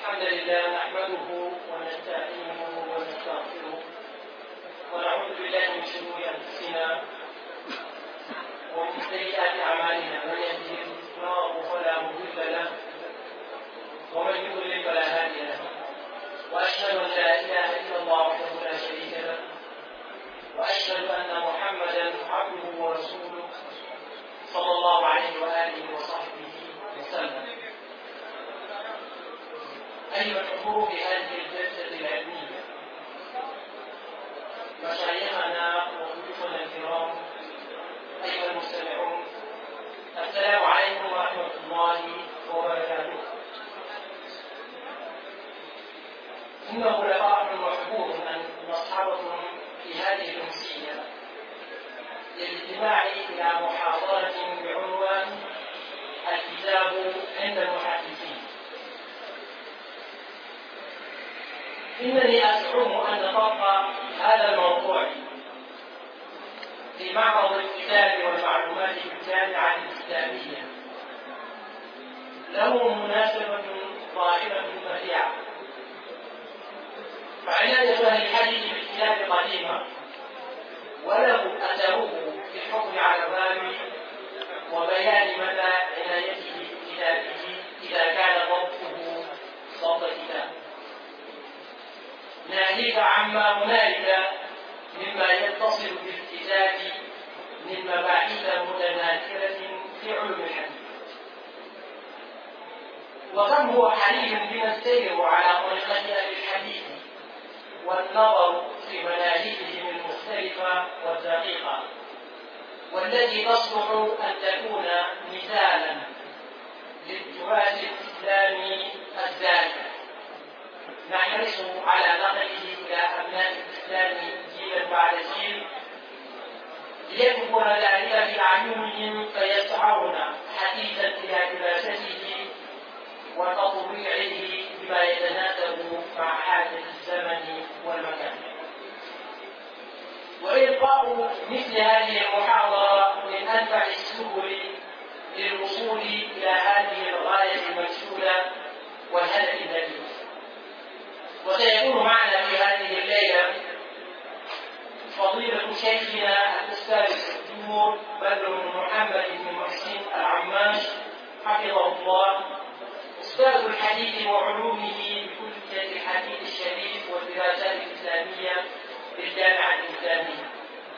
الحمد لله نحمده ونستعينه ونستغفره ونعوذ بالله من شرور أنفسنا ومن سيئات أعمالنا، من يهده الله فلا مضل له ومن يضلل فلا هادي له، وأشهد أن لا إله إلا الله وحده لا شريك له، وأشهد أن محمدا عبده ورسوله صلى الله عليه وآله وصحبه وسلم. أيها الحضور في هذه الجلسة العلمية، مشايخنا وضيوفنا الكرام، أيها المستمعون، السلام عليكم ورحمة الله وبركاته. إنه لفرح محبوب أن نصحبكم في هذه الأمسية للاستماع إلى محاضرة بعنوان الكتاب عند المحدثين. إنني أزعم أن طرح هذا الموضوع في معرض الكتاب والمعلومات بالجامعة الإسلامية له مناسبة ظاهرة بديعة، فعناية أهل الحديث بالكتاب قديمة وله أثره في الحكم على الباب وبيان مدى عنايته بكتابه إذا كان ضبطه ضبط كتاب. ناهيك عما هنالك مما يتصل بالكتاب من مباحث متناثرة في علوم الحديث، وكم هو حري بنا السير على طريقة أهل الحديث والنظر في مناهجهم المختلفة والدقيقة، والتي تصلح أن تكون مثالا للتراث الإسلامي الزاهر نحرص على نقله إلى أبناء الإسلام جيلا بعد جيل، ليكبر ذلك في أعينهم فيسعون حديثا إلى دراسته وتطويعه بما يتناسب مع حاجة الزمن والمكان. وإلقاء مثل هذه المحاضرة من أنفع السبل للوصول إلى هذه الغاية المنشودة والهدف النبيل. وسيكون معنا في هذه الليلة فضيلة شيخنا الأستاذ الدكتور بدر بن محمد بن محسن العماش حفظه الله، أستاذ الحديث وعلومه بكلية الحديث الشريف والدراسات الإسلامية بالجامعة الإسلامية.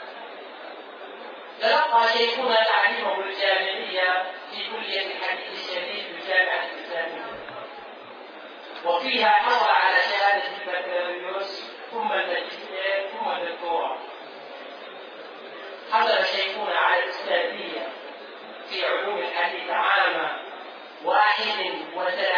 تلقى شيخنا تعليمه الجامعية في كلية الحديث الشريف بالجامعة الإسلامية، وفيها حصل على شهادة البكالوريوس ثم الماجستير ثم الدكتوراه. حصل شيخنا على الأستاذية في علوم الحديث عام 31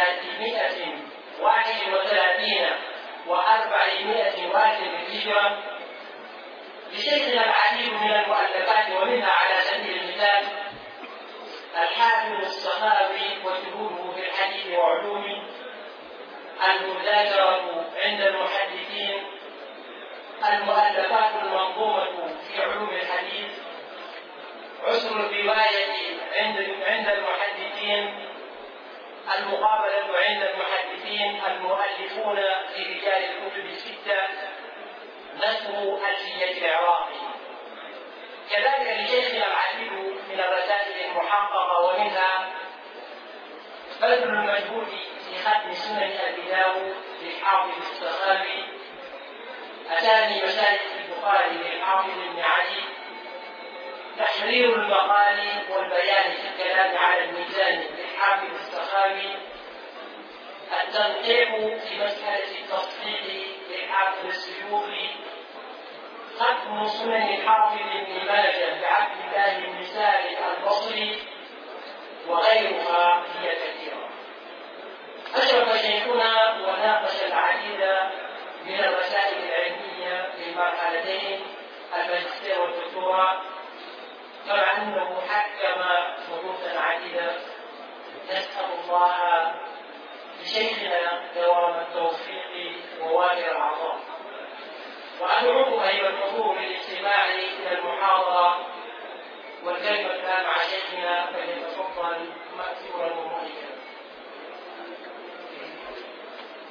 و400 للهجرة. لشيخنا العديد من المؤلفات، ومنها على سبيل المثال الحافظ الصحابي وجهوده في الحديث وعلومه، المذاكرة عند المحدثين، المؤلفات المنظومة في علوم الحديث، عسر الرواية عند المحدثين، المقابلة عند المحدثين، المؤلفون في رجال الكتب الستة، نثر ألفية العراقي. كذلك لشيخنا العديد من الرسائل المحققة، ومنها بذل المجهود في ختم سنن أبي داود للحافظ السخاوي، أسامي مشايخ البخاري للحافظ ابن علي، تحرير المقال والبيان في الكلام على الميزان للحافظ السخاوي، التنقيح في مسألة التصحيح للحافظ السيوطي، ختم سنن الحافظ ابن ماجه بعبد الله بن سالم البصري، وغيرها هي كثيرة. أشرف شيخنا وناقش العديد من الرسائل العلمية في المرحلتين الماجستير والدكتوراه، كما أنه حكم خطوطا عديدة. نسأل الله لشيخنا دوام التوفيق ووافر العطاء. وأدعوكم أيها الحضور للاستماع إلى المحاضرة والكلمة الآن مع شيخنا، فليتفضل مأثورا ومؤيدا.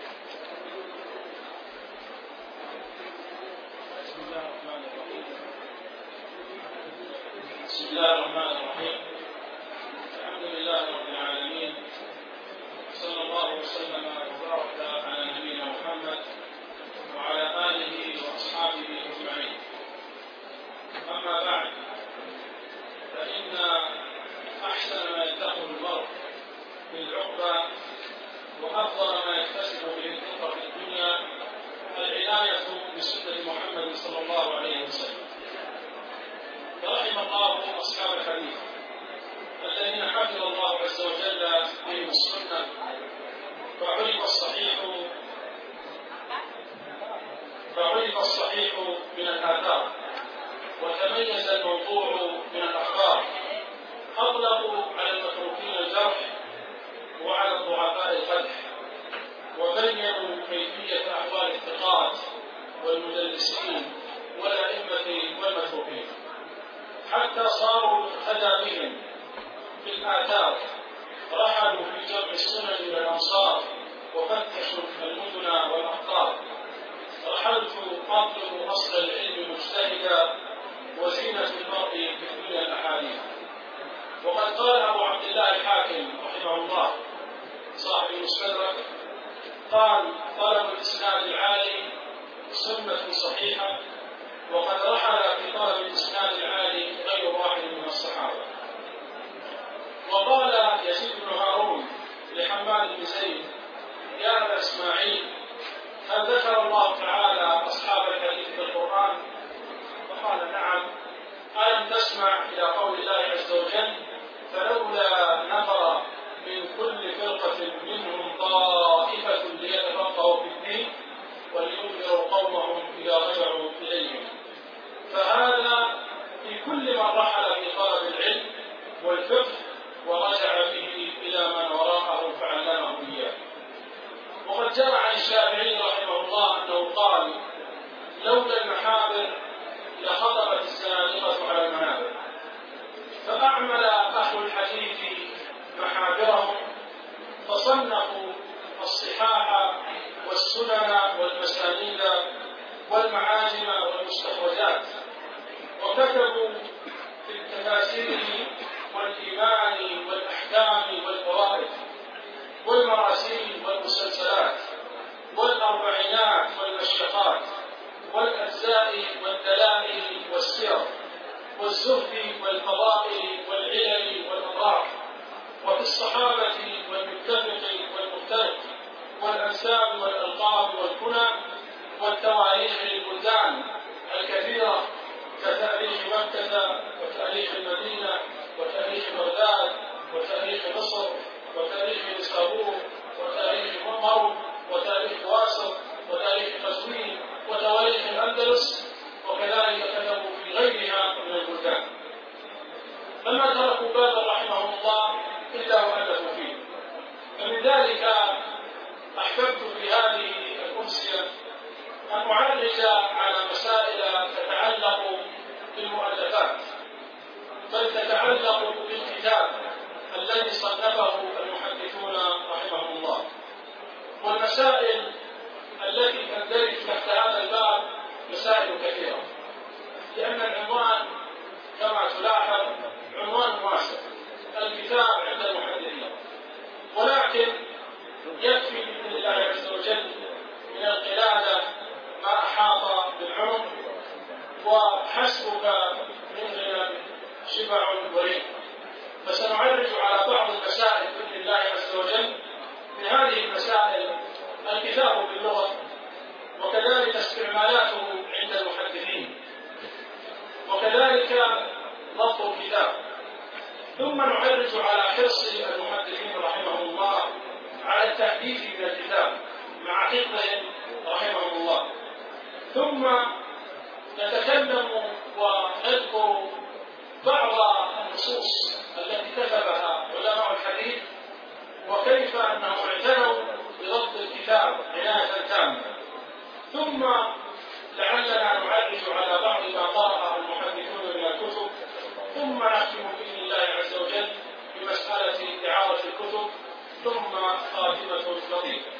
الله الرحمن الرحيم. الحمد لله رب العالمين، صلى الله وسلم وبارك على نبينا محمد وعلى آله وأصحابه أجمعين. أما بعد، فإن أحسن ما يدخر المرء في العقبى وأفضل ما يكتسب به الفقه في الدنيا العناية بسنة محمد صلى الله عليه وسلم. فرحم الله أصحاب الحديث الذين حفظ الله عز وجل بهم السنة، فعرف الصحيح من الآثار، وتميز الموضوع من الأخبار، أطلقوا على المتروكين الجرح وعلى الضعفاء القدح، وبينوا كيفية أحوال الثقات والمدلسين والأئمة والمتروكين، حتى صاروا يقتدى بهم في الآثار. رحلوا في جمع السنن إلى الأمصار وفتشوا المدن والأقطار. رحلت أطلب أصل العلم مجتهدا، وزينة المرء في الدنيا الأحاديث. وقد قال أبو عبد الله الحاكم رحمه الله صاحب المستدرك، قال: طلب الإسناد العالي سنة صحيحة، وقد رحل في طلب الإسناد العالي غير واحد من الصحابة. وقال يزيد بن هارون لحماد بن زيد: يا أبا إسماعيل، هل ذكر الله تعالى أصحاب الحديث في القرآن؟ فقال: نعم. ألم تسمع إلى قول الله عز وجل: فلولا نفر من كل فرقة منهم طائفة ليتفقهوا في الدين ولينذروا قومهم إذا رجعوا إليهم. فهذا في كل من رحل في طلب العلم والفقه ورجع به إلى من وراءه فعلمه إياه. وقد جاء عن الشافعي رحمه الله أنه قال: لولا المحابر لخطبت الزنادقة على المنابر. فأعمل أهل الحديث محابرهم، فصنفوا الصحاح والسنن والمسانيد والمعاجم والمستخرجات، وكتبوا في التفاسير والإيمان والأحكام والفوائد والمراسيل والمسلسلات والأربعينات والمشيخات والأجزاء والدلائل والسير والزهد والفضائل والعلل والأضرار، وفي الصحابة والمتفق والمفترق والأنساب والألقاب والكنى والتواريخ للبلدان الكثيرة كتاريخ مكة وتاريخ المدينة وتاريخ بغداد وتاريخ مصر وتاريخ نيسابور وتاريخ مرو وتاريخ واسط وتاريخ قزوين وتواريخ الأندلس، وكذلك كتبوا في غيرها من البلدان. فما تركوا بابا رحمهم الله إلا وألفوا فيه. فمن ذلك أحببت في هذه الأمسية أن أعرج على مسائل تتعلق بالمؤلفات، بل تتعلق بالكتاب الذي صنفه المحدثون رحمهم الله. والمسائل التي تندرج تحت هذا الباب مسائل كثيرة، لأن العنوان كما تلاحظ عنوان واسع، الكتاب عند المحدثين. ولكن يكفي بإذن الله عز وجل من القلادة ما أحاط بالعمر، وحسبك من غنى شبع وريق. فسنعرج على بعض المسائل بإذن الله عز وجل. من هذه المسائل الكتاب باللغة، وكذلك استعمالاته عند المحدثين، وكذلك ضبط الكتاب. ثم نعرج على حرص المحدثين رحمهم الله على التحديث من الكتاب مع حفظهم رحمهم الله. ثم نتكلم ونذكر بعض النصوص التي كتبها علماء الحديث، وكيف أنهم اعتنوا بضبط الكتاب عناية تامة. ثم لعلنا نعرج على بعض ما قرأه المحدثون من الكتب، ثم نختم بإذن الله عز وجل بمسألة إعارة الكتب، ثم خاتمة لطيفة.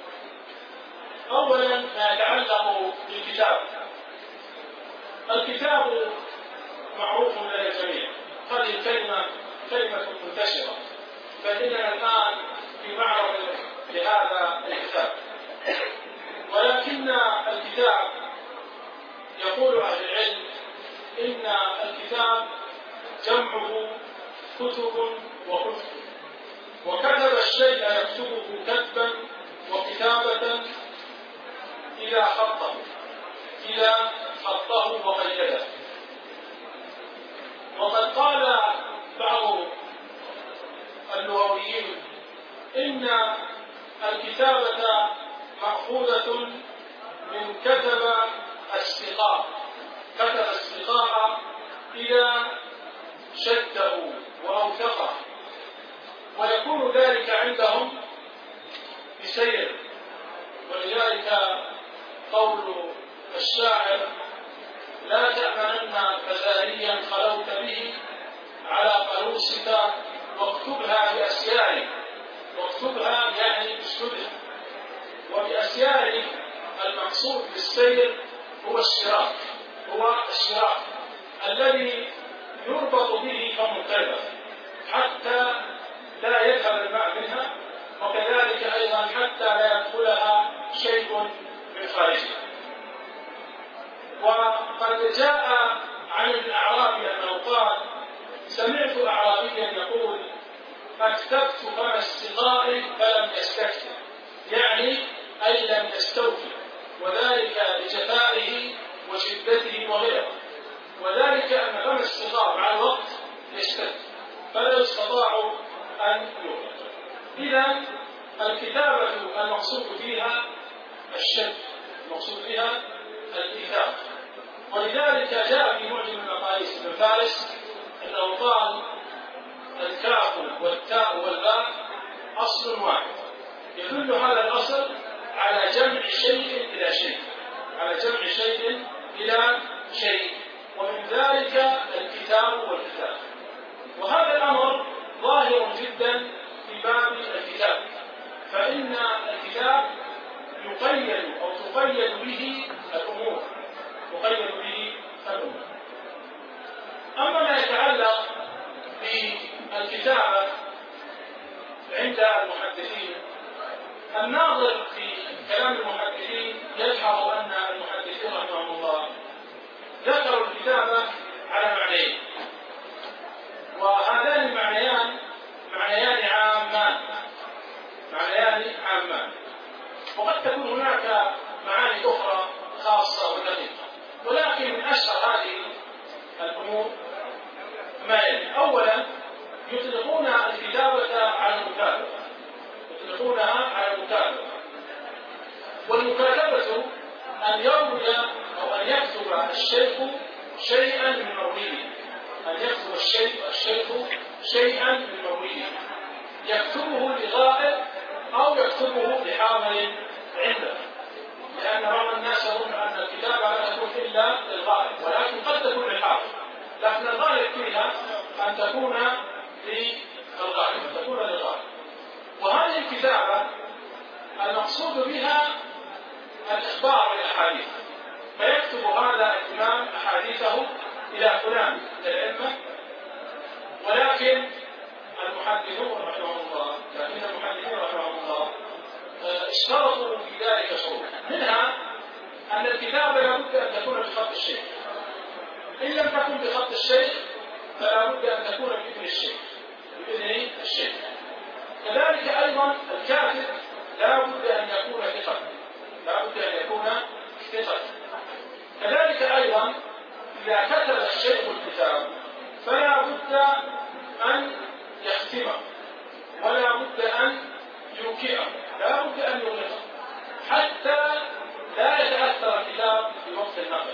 أولا ما يتعلق بالكتاب. الكتاب معروف لدى الجميع، هذه الكلمة كلمة منتشرة، فإننا الآن في معرض لهذا الكتاب. ولكن الكتاب يقول أهل العلم إن الكتاب جمعه كتب وكتب، وكتب الشيء يكتبه كتبا وكتابة إذا خطه وقيده. وقد قال بعض اللغويين إن الكتابة مأخوذة من كتب السقاء، كتب السقاء إذا شده وأوثقه، ويكون ذلك عندهم بسير. ولذلك قول الشاعر: لا تأمنن فزاريا خلوت به على قلوسك واكتبها بأسيارك. واكتبها يعني اسكتها، وبأسيارك المقصود بالسير هو الشراك الذي يربط به فم الكلبة حتى لا يذهب الماء منها، وكذلك أيضا حتى لا يدخلها شيء من خارجها. وقد جاء عن الأعرابي أنه قال: سمعت أعرابيا يقول: أكتبت فم السقاء فلم يستكتب، يعني أي لم يستوفي، وذلك لجفائه وشدته وغيره، وذلك أن فم السقاء مع الوقت يشتد فلا يستطاع أن يغلق. إذا الكتابة المقصود فيها الشد، المقصود فيها الإيثاق. ولذلك جاء في معجم المقاييس ابن فارس أنه قال: الكاف والتاء والباء أصل واحد، يدل هذا الأصل على جمع شيء إلى شيء، على جمع شيء إلى شيء، ومن ذلك الكتاب والكتاب. وهذا الأمر ظاهر جدا في باب الكتاب، فإن الكتاب يقيد أو تقيد به الأمور، يقيد به الأمور. أما ما يتعلق بالكتابة عند المحدثين، الناظر في كلام المحدثين يلحظ أن المحدثين رحمهم الله ذكروا الكتابة على معنيين، وهذان المعنيان معنيان عامان، وقد تكون هناك معاني أخرى خاصة ودقيقة، ولكن من أشهر هذه الأمور ما يلي: أولا يطلقون الكتابة على المكاتبة، يطلقونها على المكاتبة، والمكاتبة أن يروي أو أن يكتب الشيخ شيئا من مرويه، أن يكتب الشيخ شيئا من مرويه، يكتبه لغائب أو يكتبه لحاضر عنده، لأن بعض الناس يظن أن الكتابة لا تكون إلا للغائب، ولكن قد تكون للحاضر، لكن الغالب فيها أن تكون للغائب. وهذه الكتابة المقصود بها الإخبار بالأحاديث، فيكتب هذا الإمام أحاديثه إلى فلان الأئمة، ولكن المحدثين رحمهم الله اشترطوا في ذلك شروط، منها أن الكتابة لابد أن تكون بخط الشيخ، إن لم تكن بخط الشيخ فلا بد أن تكون بإذن الشيخ. كذلك أيضا الكاتب لا بد أن يكون ثقة، كذلك أيضا إذا كتب الشيخ الكتاب فلا بد أن يختمه، ولا بد أن يوكئه، لا بد أن يغلقه، حتى لا يتأثر الكتاب في وقت النقل،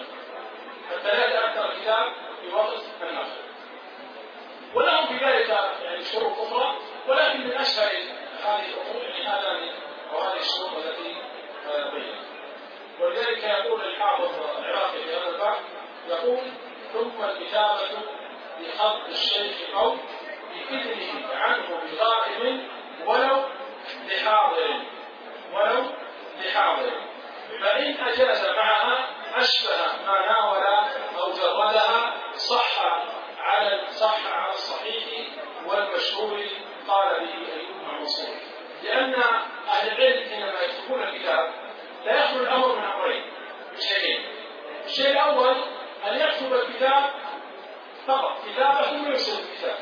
ولهم في ذلك شروط أخرى، ولكن من أشهر هذه الأمور هذه الشروط التي بينت. ولذلك يقول الحافظ العراقي في هذا الباب، يقول: ثم الكتابة بخط الشيخ أو بإذنه عنه بغائب ولو لحاضر، فإن أجاز معها أشبه ما ناول أو جردها صح على لأن أهل العلم حينما يكتبون الكتاب لا يخلو الأمر من أمرين شيئين. الشيء الأول أن يكتب الكتاب فقط كتابة ثم يرسل الكتاب.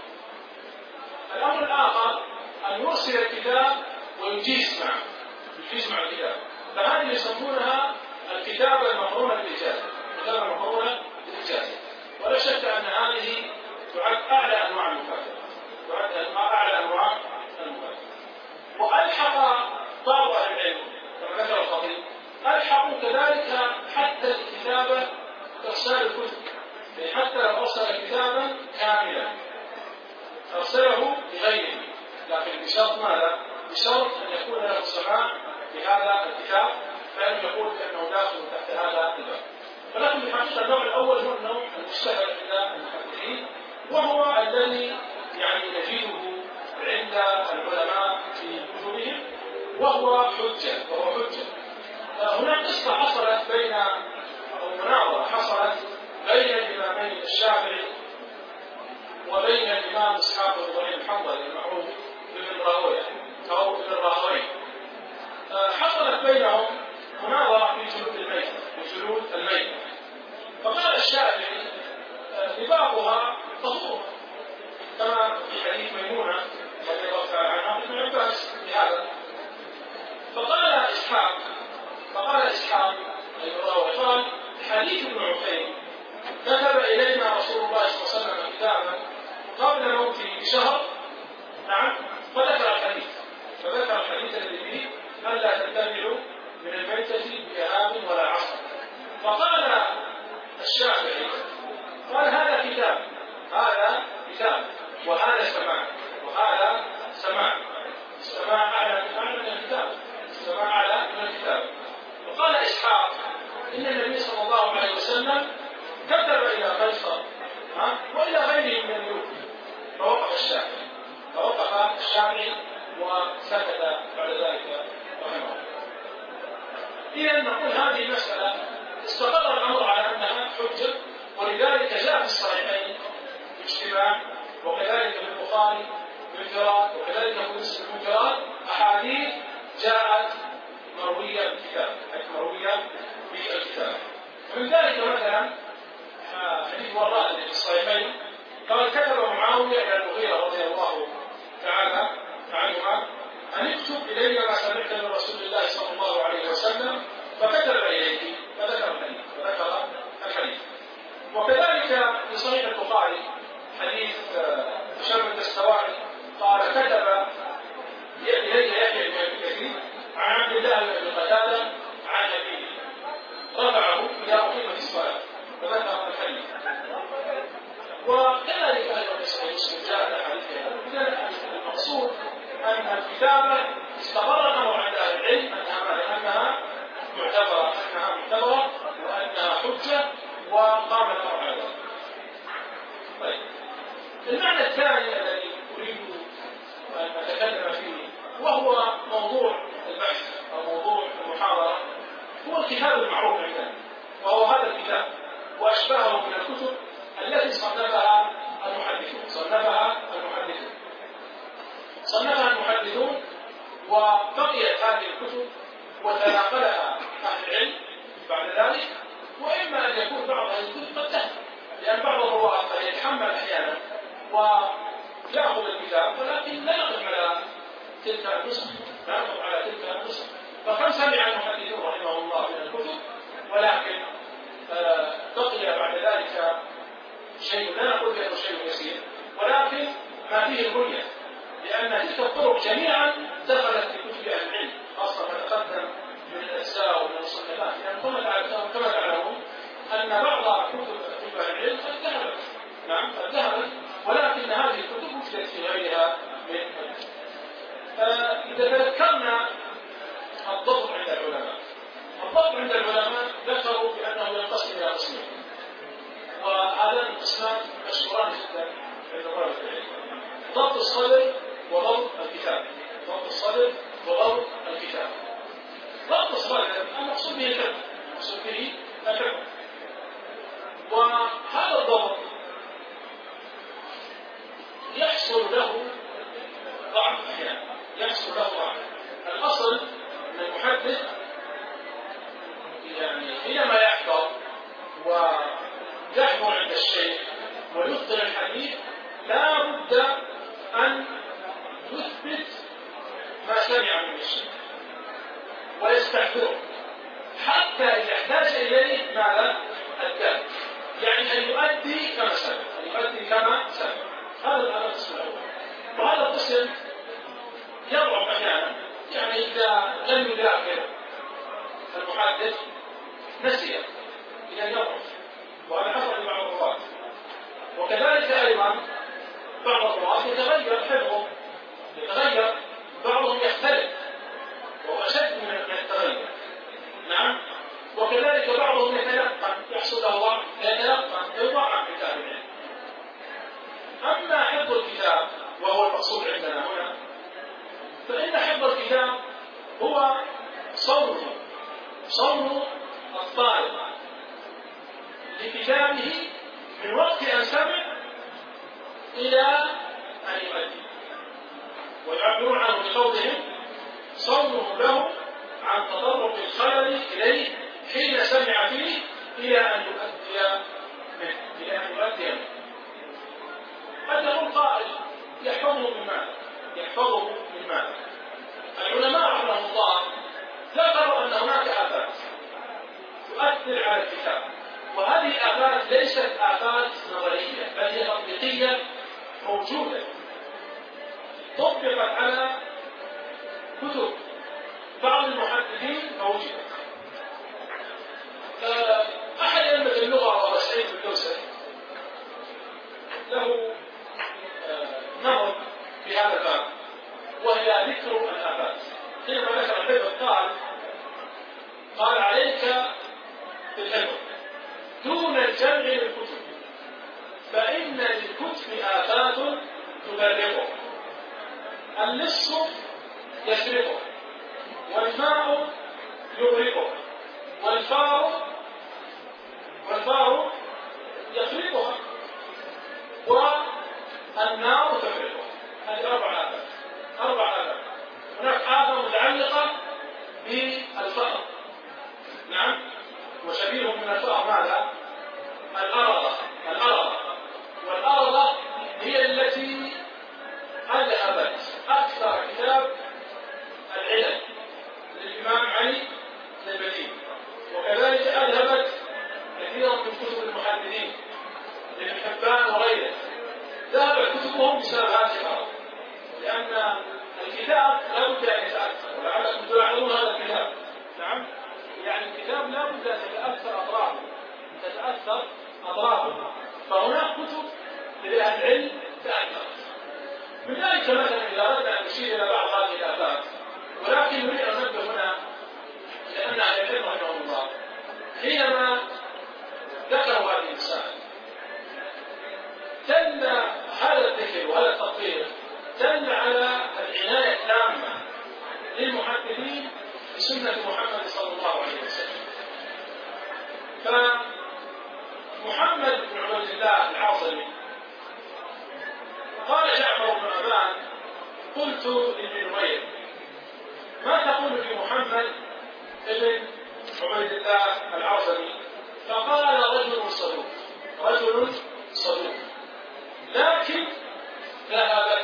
الأمر الآخر أن يرسل الكتاب ويجيز معه مع الكتاب، فهذه يسمونها الكتابة المقرونة بالإجازة. الكتابة المقرونة بالإجازة، ولا شك أن هذه تعد أعلى أنواع المكاتبة، وألحق بعض أهل العلم كما ذكر الخطيب ألحقوا كذلك حتى الكتابة إرسال الكتب، يعني حتى لو أرسل كتابا كاملا أرسله لغيره، لكن بشرط ماذا؟ بشرط أن يكون له سماع بهذا الكتاب، فإنه يقول بأنه داخل تحت هذا الباب. ولكن بالحقيقة النوع الأول هو النوع المشتهر عند المحدثين، وهو الذي يعني نجده عند العلماء في كتبهم، وهو حجة. هناك قصة حصلت بين أو مناظرة حصلت بين الإمامين الشافعي وبين الإمام إسحاق بن إبراهيم الحنظلي المعروف بابن راهويه أو ابن راهويه. حصلت بينهم مناظرة في جلود الميتة، فقال الشافعي لبعضها طهور كما في حديث ميمونة رضي الله تعالى عنها ابن عباس بهذا. فقال إسحاق قال حديث ابن عقيل كتب إلينا رسول الله صلى الله عليه وسلم كتابا قبل موته بشهر، نعم، فذكر الحديث الذي فيه ألا تتبعوا من الميتة بإهاب ولا عصر. فقال الشافعي قال هذا كتاب وهذا سماع أعلى من الكتاب. وقال إسحاق إن النبي صلى الله عليه وسلم كتب إلى قيصر وإلى غيره من الملوك. فوقف الشافعي وسكت بعد ذلك رحمه الله. إذا نقول هذه المسألة استقر الأمر على أنها حجة، ولذلك جاء في الصحيحين باجتماع، وكذلك في البخاري بانفراد، وكذلك في مسلم بانفراد أحاديث جاءت مروية بالكتاب. ومن ذلك مثلا حديث وراء في الصحيحين قال كتب معاوية إلى المغيرة رضي الله تعالى عنهما أن اكتب إلي ما سمعت من رسول الله صلى الله عليه وسلم، فكتب إليه فذكر الحديث. وكذلك في صحيح البخاري حديث هشام الدستوائي قال كتب إلي يحيى بن أبي كثير عن عبد الله بن قتادة عن أبيه رفعه إلى أقيمة الصلاة، فذكر الحديث. وكذلك أيضا في مسلم جاء الحديث هذا. المقصود أن الكتابة استقر الأمر عند أهل العلم أنها معتبرة وأنها حجة، وقام الأمر على ذلك. طيب، المعنى الثاني الذي أريد أن أتكلم فيه وهو موضوع البحث أو موضوع المحاضرة هو الكتاب المعروف عندنا، وهو هذا الكتاب وأشباهه من الكتب التي صنفها المحدثون وبقيت هذه الكتب وتناقلها أهل العلم بعد ذلك. وإما أن يكون بعض هذه الكتب قد تهدى، لأن بعض الرواة قد يتحمل أحيانا ويأخذ الكتاب ولكن لا يقف على تلك النسخ، فكم سمع المحدثون رحمه الله من الكتب، ولكن بقي بعد ذلك شيء لا نقول بأنه شيء يسير، ولكن ما فيه البنية، لأن تلك الطرق جميعا دخلت في كتب أهل العلم، خاصة ما تقدم من الأجزاء ومن المصنفات، لأن كما تعلمون أن بعض كتب أهل العلم قد ذهبت، ولكن هذه الكتب وجدت في غيرها من إذا تذكرنا الضبط عند العلماء ذكروا بأنه ينقسم إلى قسمين، وهذان القسمان مشهوران جدا عند طلبة العلم: ضبط الصدر وضبط الكتاب. ضبط الصدر المقصود به الحفظ، وهذا الضبط يحصل له ضعف سمع من الشيء ويستحضره حتى إذا احتاج إليه ماذا؟ أداه، يعني أن يؤدي كما سمع، هذا القسم الأول. وهذا القسم يضعف أحيانا، يعني إذا لم يذاكر المحدث نسي إذا يضعف، وهذا حصل لبعض الرواة. وكذلك أيضا بعض الرواة يتغير حفظه، بعضهم يختلف وهو أشد من التغير. نعم. وكذلك بعضهم يتلقن، يحصل له ضعف يتلقن يضاعف كتاب العلم. أما حفظ الكتاب وهو المقصود عندنا هنا، فإن حفظ الكتاب هو صون الطالب لكتابه من وقت أن سمع إلى أن يؤدي، ويعبرون عنه بقولهم صونه له عن تطرق الخلل إليه حين سمع فيه إلى أن يؤدي منه. قد يقول قائل يحفظه من ماذا؟ العلماء رحمهم الله ذكروا أن هناك آفات تؤثر على الكتاب، وهذه الآفات ليست آفات نظرية، بل هي تطبيقية موجودة طبقت على كتب بعض المحدثين موجودة. أحد أئمة اللغة وهو سعيد الدوسري له نظر في هذا الباب، وهي ذكر الآفات. حينما ذكر الحفظ قال عليك بالحفظ دون الجمع للكتب، فإن للكتب آفات تبرقه، اللص يسرقه، والماء يغرقه، والفار يخرقها، والنار تحرقه. هذه أربع آفات. هناك آفة متعلقة بالفأر، نعم، وشبيه من الفأر ماذا؟ الأرضة هي التي أذهبت أكثر كتاب العلل للإمام علي المديني، وكذلك أذهبت كثيرا من كتب المحدثين لابن حبان وغيره، ذهبت كتبهم بسبب هذه الأرض، لأن الكتاب لا بد أن يتأثر، ولعلكم تلاحظون هذا الكتاب، نعم، يعني الكتاب لا بد أن تتأثر أطرافه، فهناك كتب لأهل العلم تأثرت. من ذلك مثلا إذا أردنا أن نشير إلى بعض هذه الآفات، ولكن نريد أن ننبه هنا لأن أهل العلم رحمهم الله حينما ذكروا هذه المسائل دل هذا الذكر وهذا التطبيق دل على العناية التامة للمحدثين بسنة محمد صلى الله عليه وسلم. فمحمد بن عبد الله العاصمي قال جعفر بن أبان قلت لابن نمير ما تقول في محمد ابن عبيد الله العاصمي؟ فقال رجل صدوق لكن ذهبت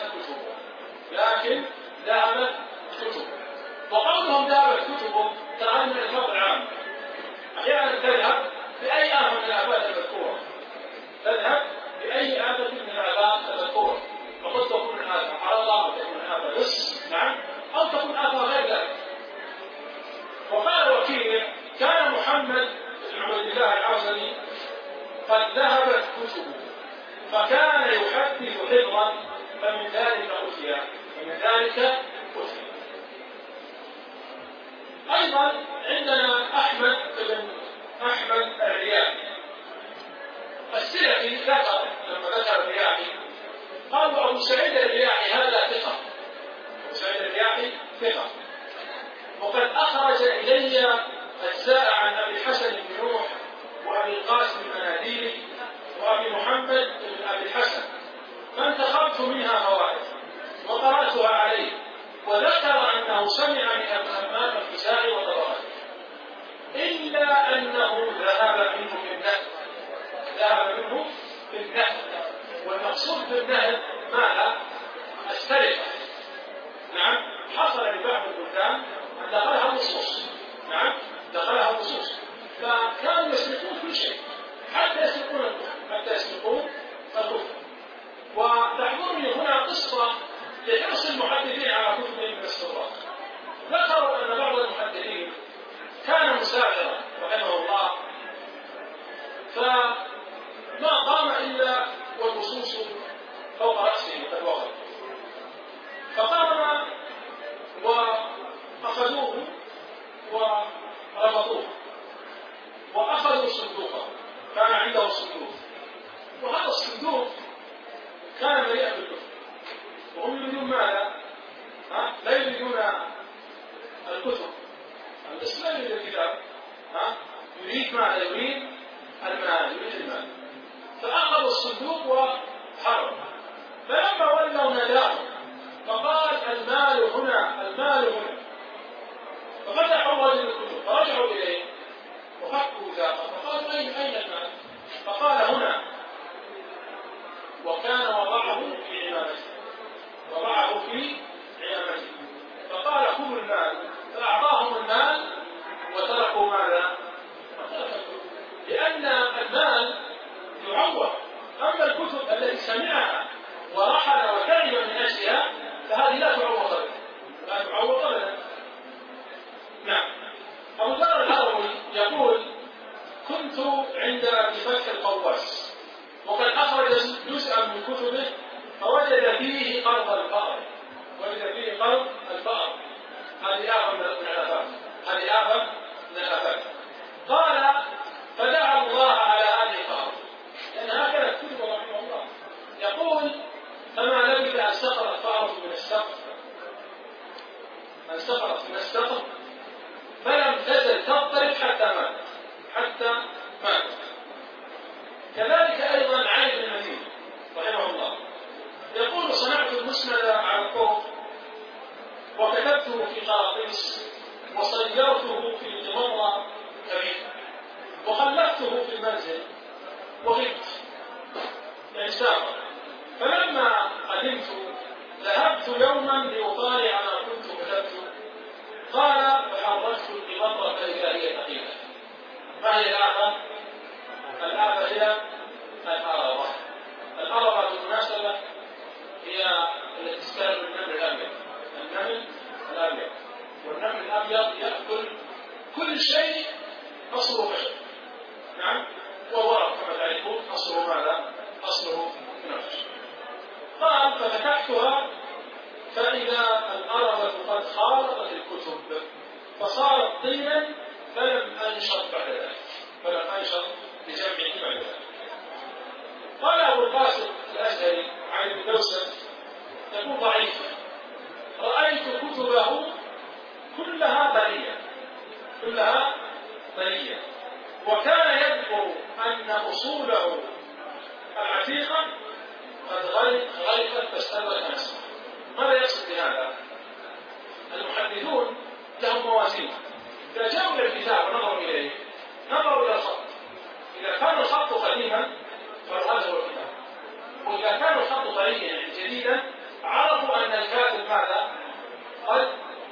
كتبه. وقولهم ذهبت كتبه ترى من الفضل العام، أحيانا تذهب بأي آفة من الآفات المذكورة، فقد تكون آفة على الله وتكون آفة بس، نعم، أو تكون آفة غير ذلك. وقال وكيع كان محمد بن عبد الله العاصمي قد ذهبت كتبه فكان يحدث حفظا فمن ذلك أتي. أيضا عندنا أحمد الرياحي السلفي ذكر لما ذكر الرياحي قالوا أبو سعيد الرياحي هذا ثقة، وقد أخرج إلي أجزاء عن أبي الحسن بن نوح وأبي القاسم المناديلي وأبي محمد بن أبي الحسن، فانتخبت منها فوائد وقرأتها عليه، وذكر أنه سمع من أمام الكسائي وطبراني، إلا أنه ذهب منه بالنهب، والمقصود بالنهب ماذا؟ السرقة، نعم، حصل حصل لبعض البلدان أن دخلها اللصوص. نعم، دخلها اللصوص، فكانوا يسرقون كل شيء، حتى يسرقون الكفر. وتحضرني هنا قصة لحرص المحدثين على كتبهم من الاستطراد. ذكروا أن بعض المحدثين كان مسافرا رحمه الله، فما قام إلا واللصوص فوق رأسه قد وقف، فقام وأخذوه وربطوه وأخذوا صندوقه، كان عنده صندوق، وهذا الصندوق كان مليئا بالكتب، وهم يريدون ماذا؟ لا يريدون الكتب، الإسلام يريد الكتاب، يريد ماذا؟ يريد المال، فأخذوا الصندوق وحرموا. فلما ولوا نداه فقال المال هنا، ففتحوا الرجل الكتب فرجعوا إليه وفكوا وثاقه فقالوا أين المال؟ فقال هنا، وكان وضعه في عمامته، فقال خذوا المال، فأعطاهم المال وتركوا ماذا؟ لأن المال يعوض، أما الكتب التي سمعها ورحل وتعب من أجلها فهذه لا تعوض أبدا. نعم. أبو ذر الهروي يقول كنت عند فتح القواس وقد أخرج جزءا من كتبه فوجد فيه قرض الفأر، هذه آفة من الآفات. قال فدعا الله على هذه القرض، لأن هكذا الكتب رحمه الله. يقول فما لبث أن سقطت فأرة من السقف فلم تزل تضطرب حتى مات. كذلك أيضا علي بن المديني رحمه الله يقول صنعت المسند على الطرق وكتبته في قراطيس وصيرته في قمرة كبيرة وخلفته في المنزل وغبت، يعني سافر. فلما قدمت ذهبت يوما لأطالع ما كنت كتبت، قال فحركت القمرة فإذا هي ثقيلة. ما هي الآفة؟ الآفة هي الأربة بالمناسبة هي التي تستهل النمل الأبيض، والنمل الأبيض يأكل كل شيء أصله خشب. نعم، والورق كما تعرفون أصله ماذا؟ أصله من الخشب. قال ففتحتها فإذا الأربة قد خالطت الكتب فصارت طينا فلم أنشط بعد ذلك، بجمعه بعد ذلك. قال أبو القاسم الأزهري عن ابن دوسة يقول ضعيف، رأيت كتبه كلها بلية، وكان يذكر أن أصوله العتيقة قد غرقت فاستبرأ نفسه. ماذا يقصد بهذا؟ المحدثون لهم موازين، إذا جاءوا إلى الكتاب ونظروا إليه نظروا إلى الخط، إذا كان الخط قديما فهذا هو الكتاب، وإذا كان الخط طريا جديدا عرفوا أن الكاتب ماذا؟ قد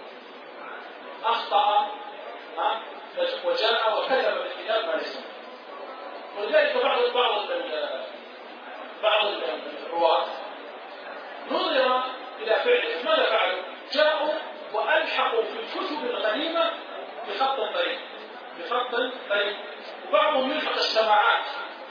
أخطأ وجاء وكتب بالكتاب ما ليس. ولذلك بعض الرواة نظر إلى فعله، ماذا فعلوا؟ جاءوا وألحقوا في الكتب القديمة بخط طريق، وبعضهم يلحق السماعات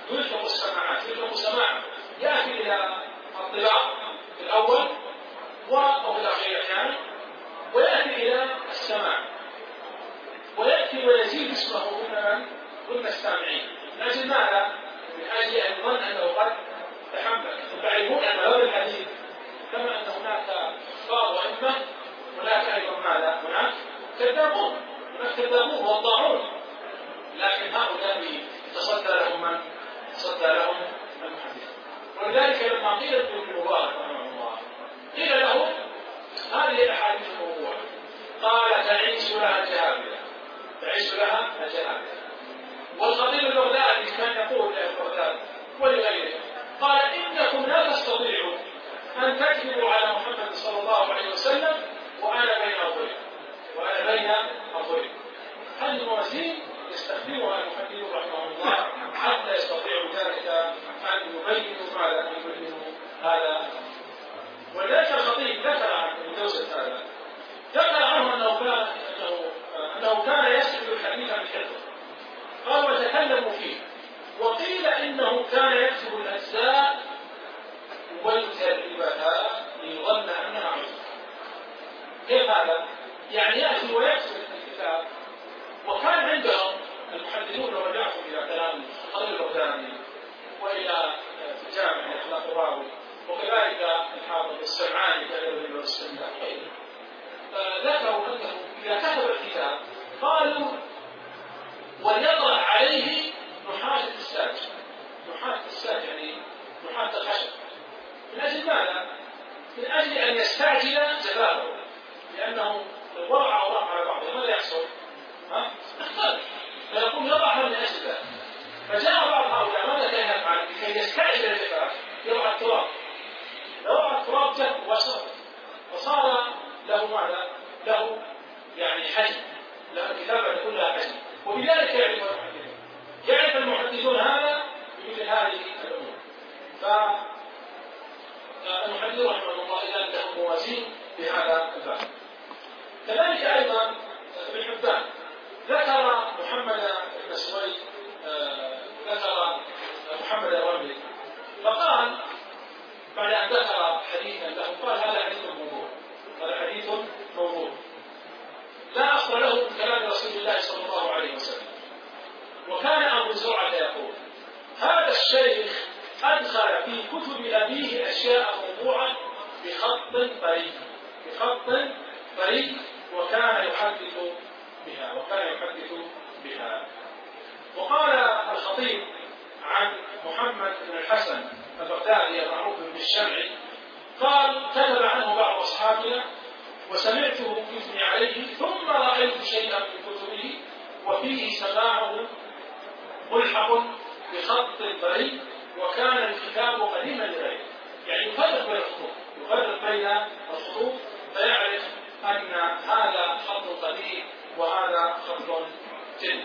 سماعا يأتي إلى الطباع في الأول أو في الأخير أحيانا، ويأتي إلى السماع، ويأتي ويزيد اسمه ضمن السامعين. من أجل ماذا؟ من أجل أن يظن أنه قد تحمل. تعرفون أن هذا الحديث كما أن هناك أخبار وإمة، هناك أيضا ماذا؟ هناك كذابون وضاعون، لكن هؤلاء تصدى لهم المحدث. ولذلك لما قيل ابن مبارك رحمه الله قيل له هذه الأحاديث الموضوعة، قال تعيش لها الجهابذة. والخطيب البغدادي كان يقول للبغداد ولغيره قال إنكم لا تستطيعوا أن تكذبوا على محمد صلى الله عليه وسلم وأنا بين الموازين يستخدمها المحدثون رحمه الله حتى يستطيعوا ذلك أن يبينوا ماذا يبينوا هذا. ولذلك الخطيب ذكر عن الدوسة هذا، ذكر عنه أنه كان يسرد الحديث عن الحفظ، قال وتكلموا فيه، وقيل إنه كان يكتب الأجزاء ويتربها ليظن أنها عزة. كيف هذا؟ يعني يأتي ويكتب الكتاب. وكان عندهم المحدثون لو رجعتم إلى كلام الخطيب البغدادي وإلى جامع الأخلاق الراوي وكذلك الحافظ السمعاني كذلك والسنة ذكروا أنه إذا كتب الكتاب قالوا وليضع عليه نحاة الساج. نحاة الساج يعني نحاة الخشب. من أجل ماذا؟ من أجل أن يستعجل جلاله، لأنه لو وضع أوراق على بعضها ماذا يحصل؟ يختلف، فيقول يضعها من أجل ذلك. فجاء بعض هؤلاء ماذا كان يفعل؟ لكي يستعجل الجفاف يضع التراب، يضع التراب جف مباشرة، وصار له ماذا؟ له يعني حجم، لأن الكتابة كلها حجم، وبذلك يعرف المحدثون هذا بمثل هذه الأمور. فالمحدثون رحمه الله إذا لهم موازين بهذا الباب. كذلك أيضا ابن حبان ذكر محمد بن سويد، ذكر محمد الرملي، فقال بعد أن ذكر حديثا له قال هذا حديث موضوع، هذا حديث موضوع لا أصل له من كلام رسول الله صلى الله عليه وسلم. وكان أبو زرعة يقول هذا الشيخ أدخل في كتب أبيه أشياء موضوعة بخط بريء، بخط بريء، وكان يحدث بها. وقال الخطيب عن محمد بن الحسن البغدادي المعروف بالشمعي قال كتب عنه بعض أصحابنا وسمعته يثني عليه ثم رأيت شيئا من كتبه وفيه سماعه ملحق بخط بريء وكان الكتاب قديما لغيره. يعني يفرق بين الخطوط فيعرف أن هذا خط قديم وهذا خط جديد.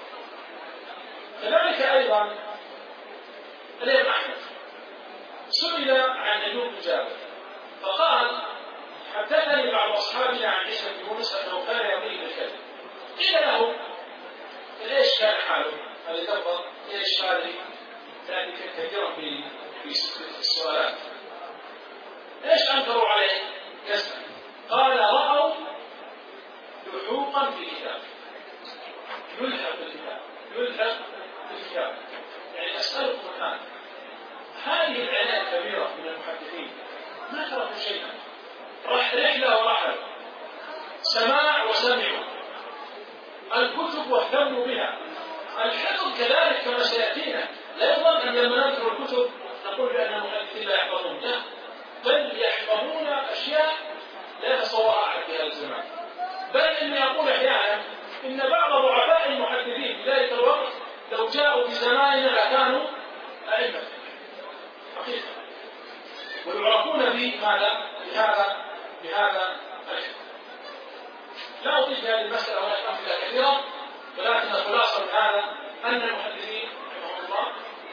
كذلك أيضا الإمام أحمد سئل عن أيوب بن جابر فقال حدثني بعض أصحابنا عن عيسى بن يونس أنه كان يضيء بالكذب. قيل له ليش كان حاله؟ هذا يتفضل ليش هذه يعني كثيرا في السؤالات. ليش أنكروا عليه؟ يسأل. قال رأوا لحوقا في الكتاب، يلحق بالكتاب. يعني أسألكم الآن هذه العناية الكبيرة من المحدثين ما تركوا شيئا، رحلة ورحل، سماع وسمعوا، الكتب واهتموا بها، الحفظ كذلك كما سيأتينا. لا يظن أن لما نذكر الكتب نقول بأن المحدثين لا يحفظون، لا، بل يحفظون أشياء لا يتصورها أحد في هذا الزمان. بل إني أقول أحيانا إن بعض ضعفاء المحدثين في ذلك الوقت لو جاءوا في زماننا لكانوا أئمة حقيقة ويعرفون بهذا الحفظ. لا أضيف هذه المسألة ولا أمثلة كثيرة، ولكن الخلاصة من هذا أن المحدثين رحمهم الله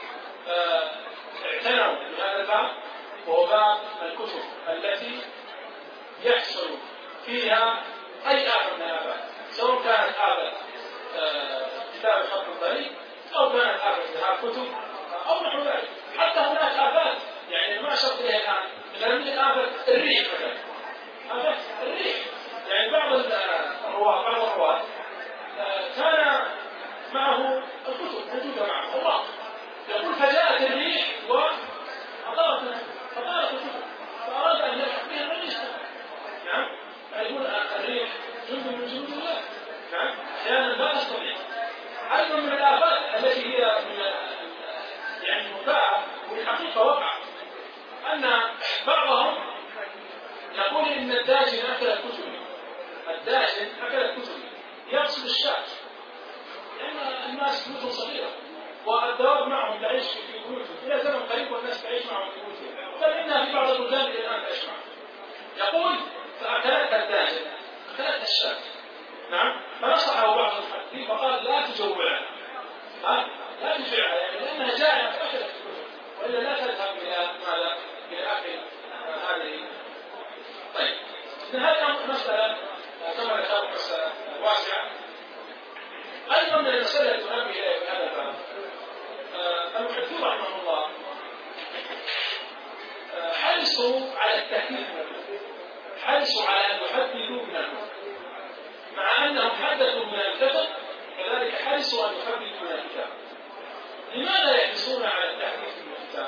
اعتنوا بهذا الباب، وهو باب الكتب التي يحصل فيها أي آفة من الآفات، سواء كانت آفة كتاب الخط الطريق أو كانت آفة ذهاب كتب أو نحو ذلك. حتى هناك آفات يعني ما أشرت إليها الآن، مثلا مثل آفة الريح مثلا، آفة الريح. يعني بعض الرواة كان معه الكتب موجودة معه الله، يقول فجاءت الريح وأطارت الكتب فأراد أن يلحق بها الريح. نعم، يقول الريح جند من جنود الله. نعم، أحيانا لا تستطيع. أيضا من الآفات التي هي من يعني مباعة والحقيقة وقع أن بعضهم يقول إن الداجن أكل الكتب، الداجن أكل الكتب يقصد الشاة، لأن الناس بيوتهم صغيرة والدواب معهم تعيش في بيوتهم إلى زمن قريب والناس تعيش معهم في بيوتهم، بل إنها في بعض البلدان إلى الآن تعيش معهم. يقول فأكلتها الداجن، أكلتها الشاة. نعم. فنصحه بعض المحدثين فقال لا تجوعها، لا تجوعها يعني لأنها جائعة فأكلت الكتب، وإلا لا تذهب إلى ماذا؟ إلى أكل هذه. طيب هذه مسألة كما ذكرت مسألة واسعة. أيضا من المسألة التي تنبه إليها في هذا الباب المحدثون رحمه الله حرصوا على التحديث من الكتب، حرصوا على أن يحدثوا من الكتب، مع أنهم حدثوا من الكتب كذلك حرصوا أن يحدثوا من الكتاب. لماذا يحرصون على التحديث من الكتاب؟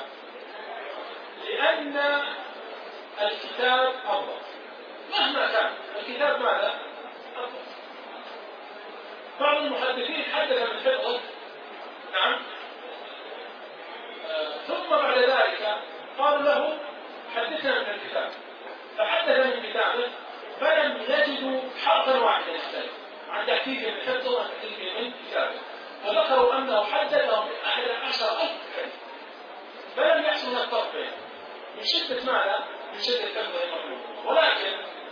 لأن الكتاب أفضل مهما كان، الكتاب ماذا؟ أفضل. بعض المحدثين حدث من حفظه، نعم، ثم بعد ذلك قالوا له حدثنا من الكتاب، فحدث من كتابه فلم يجدوا حرفا واحدا يختلف عن تحديث من حفظه وتحديث من كتابه، فذكروا أنه حدثهم 11,000 حديث فلم يحصل الفرق بينهم من شدة ماذا؟ من شدة حفظه المطلوب. ولكن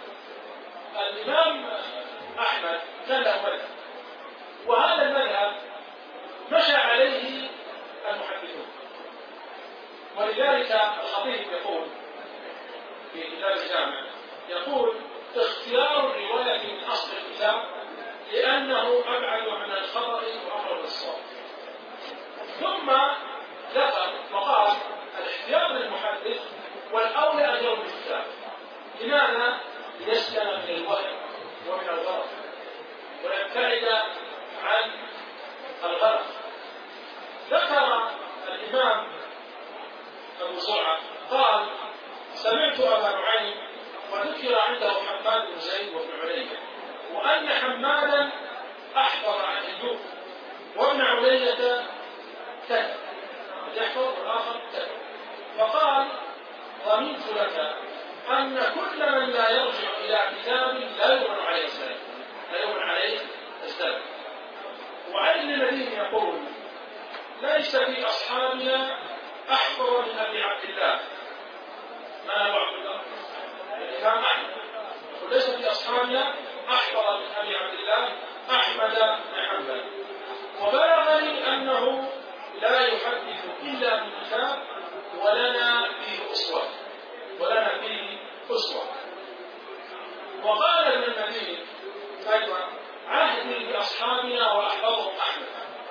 الإمام أحمد كان له مذهب، وهذا المذهب مشى عليه المحدثون، ولذلك الخطيب يقول في كتاب الجامع يقول اختيار الرواية من أصل الكتاب لأنه أبعد عن الخطأ وأقرب للصواب. ثم ذكر وقال الاختيار للمحدث والأولى أن يروي الكتاب. لماذا؟ ليسلم من الوهم ومن الغلط ويبتعد عن الغلط. ذكر الإمام أبو زرعة قال سمعت أبا نعيم وذكر عنده حماد بن زيد وابن علية، وأن حمادا أحفظ عن أيوب وابن علية كذب، يحفظ والآخر كذب. فقال ضمنت لك أن كل من لا يرجع إلى كتاب لا يؤمن عليه السلام، لا يؤمن عليه السلام. وعن المديني يقول ليس في أصحابنا أحفظ من أبي عبد الله، ما أبو عبد الله؟ الإمام أحمد يقول ليس في أصحابنا أحفظ من أبي عبد الله أحمد بن حنبل، وبلغني أنه لا يحدث إلا من كتاب ولنا فيه أسوة، ولنا فيه أسوة. وقال ابن المديني أيضا عهدي بأصحابنا وأحفظهم أحمد،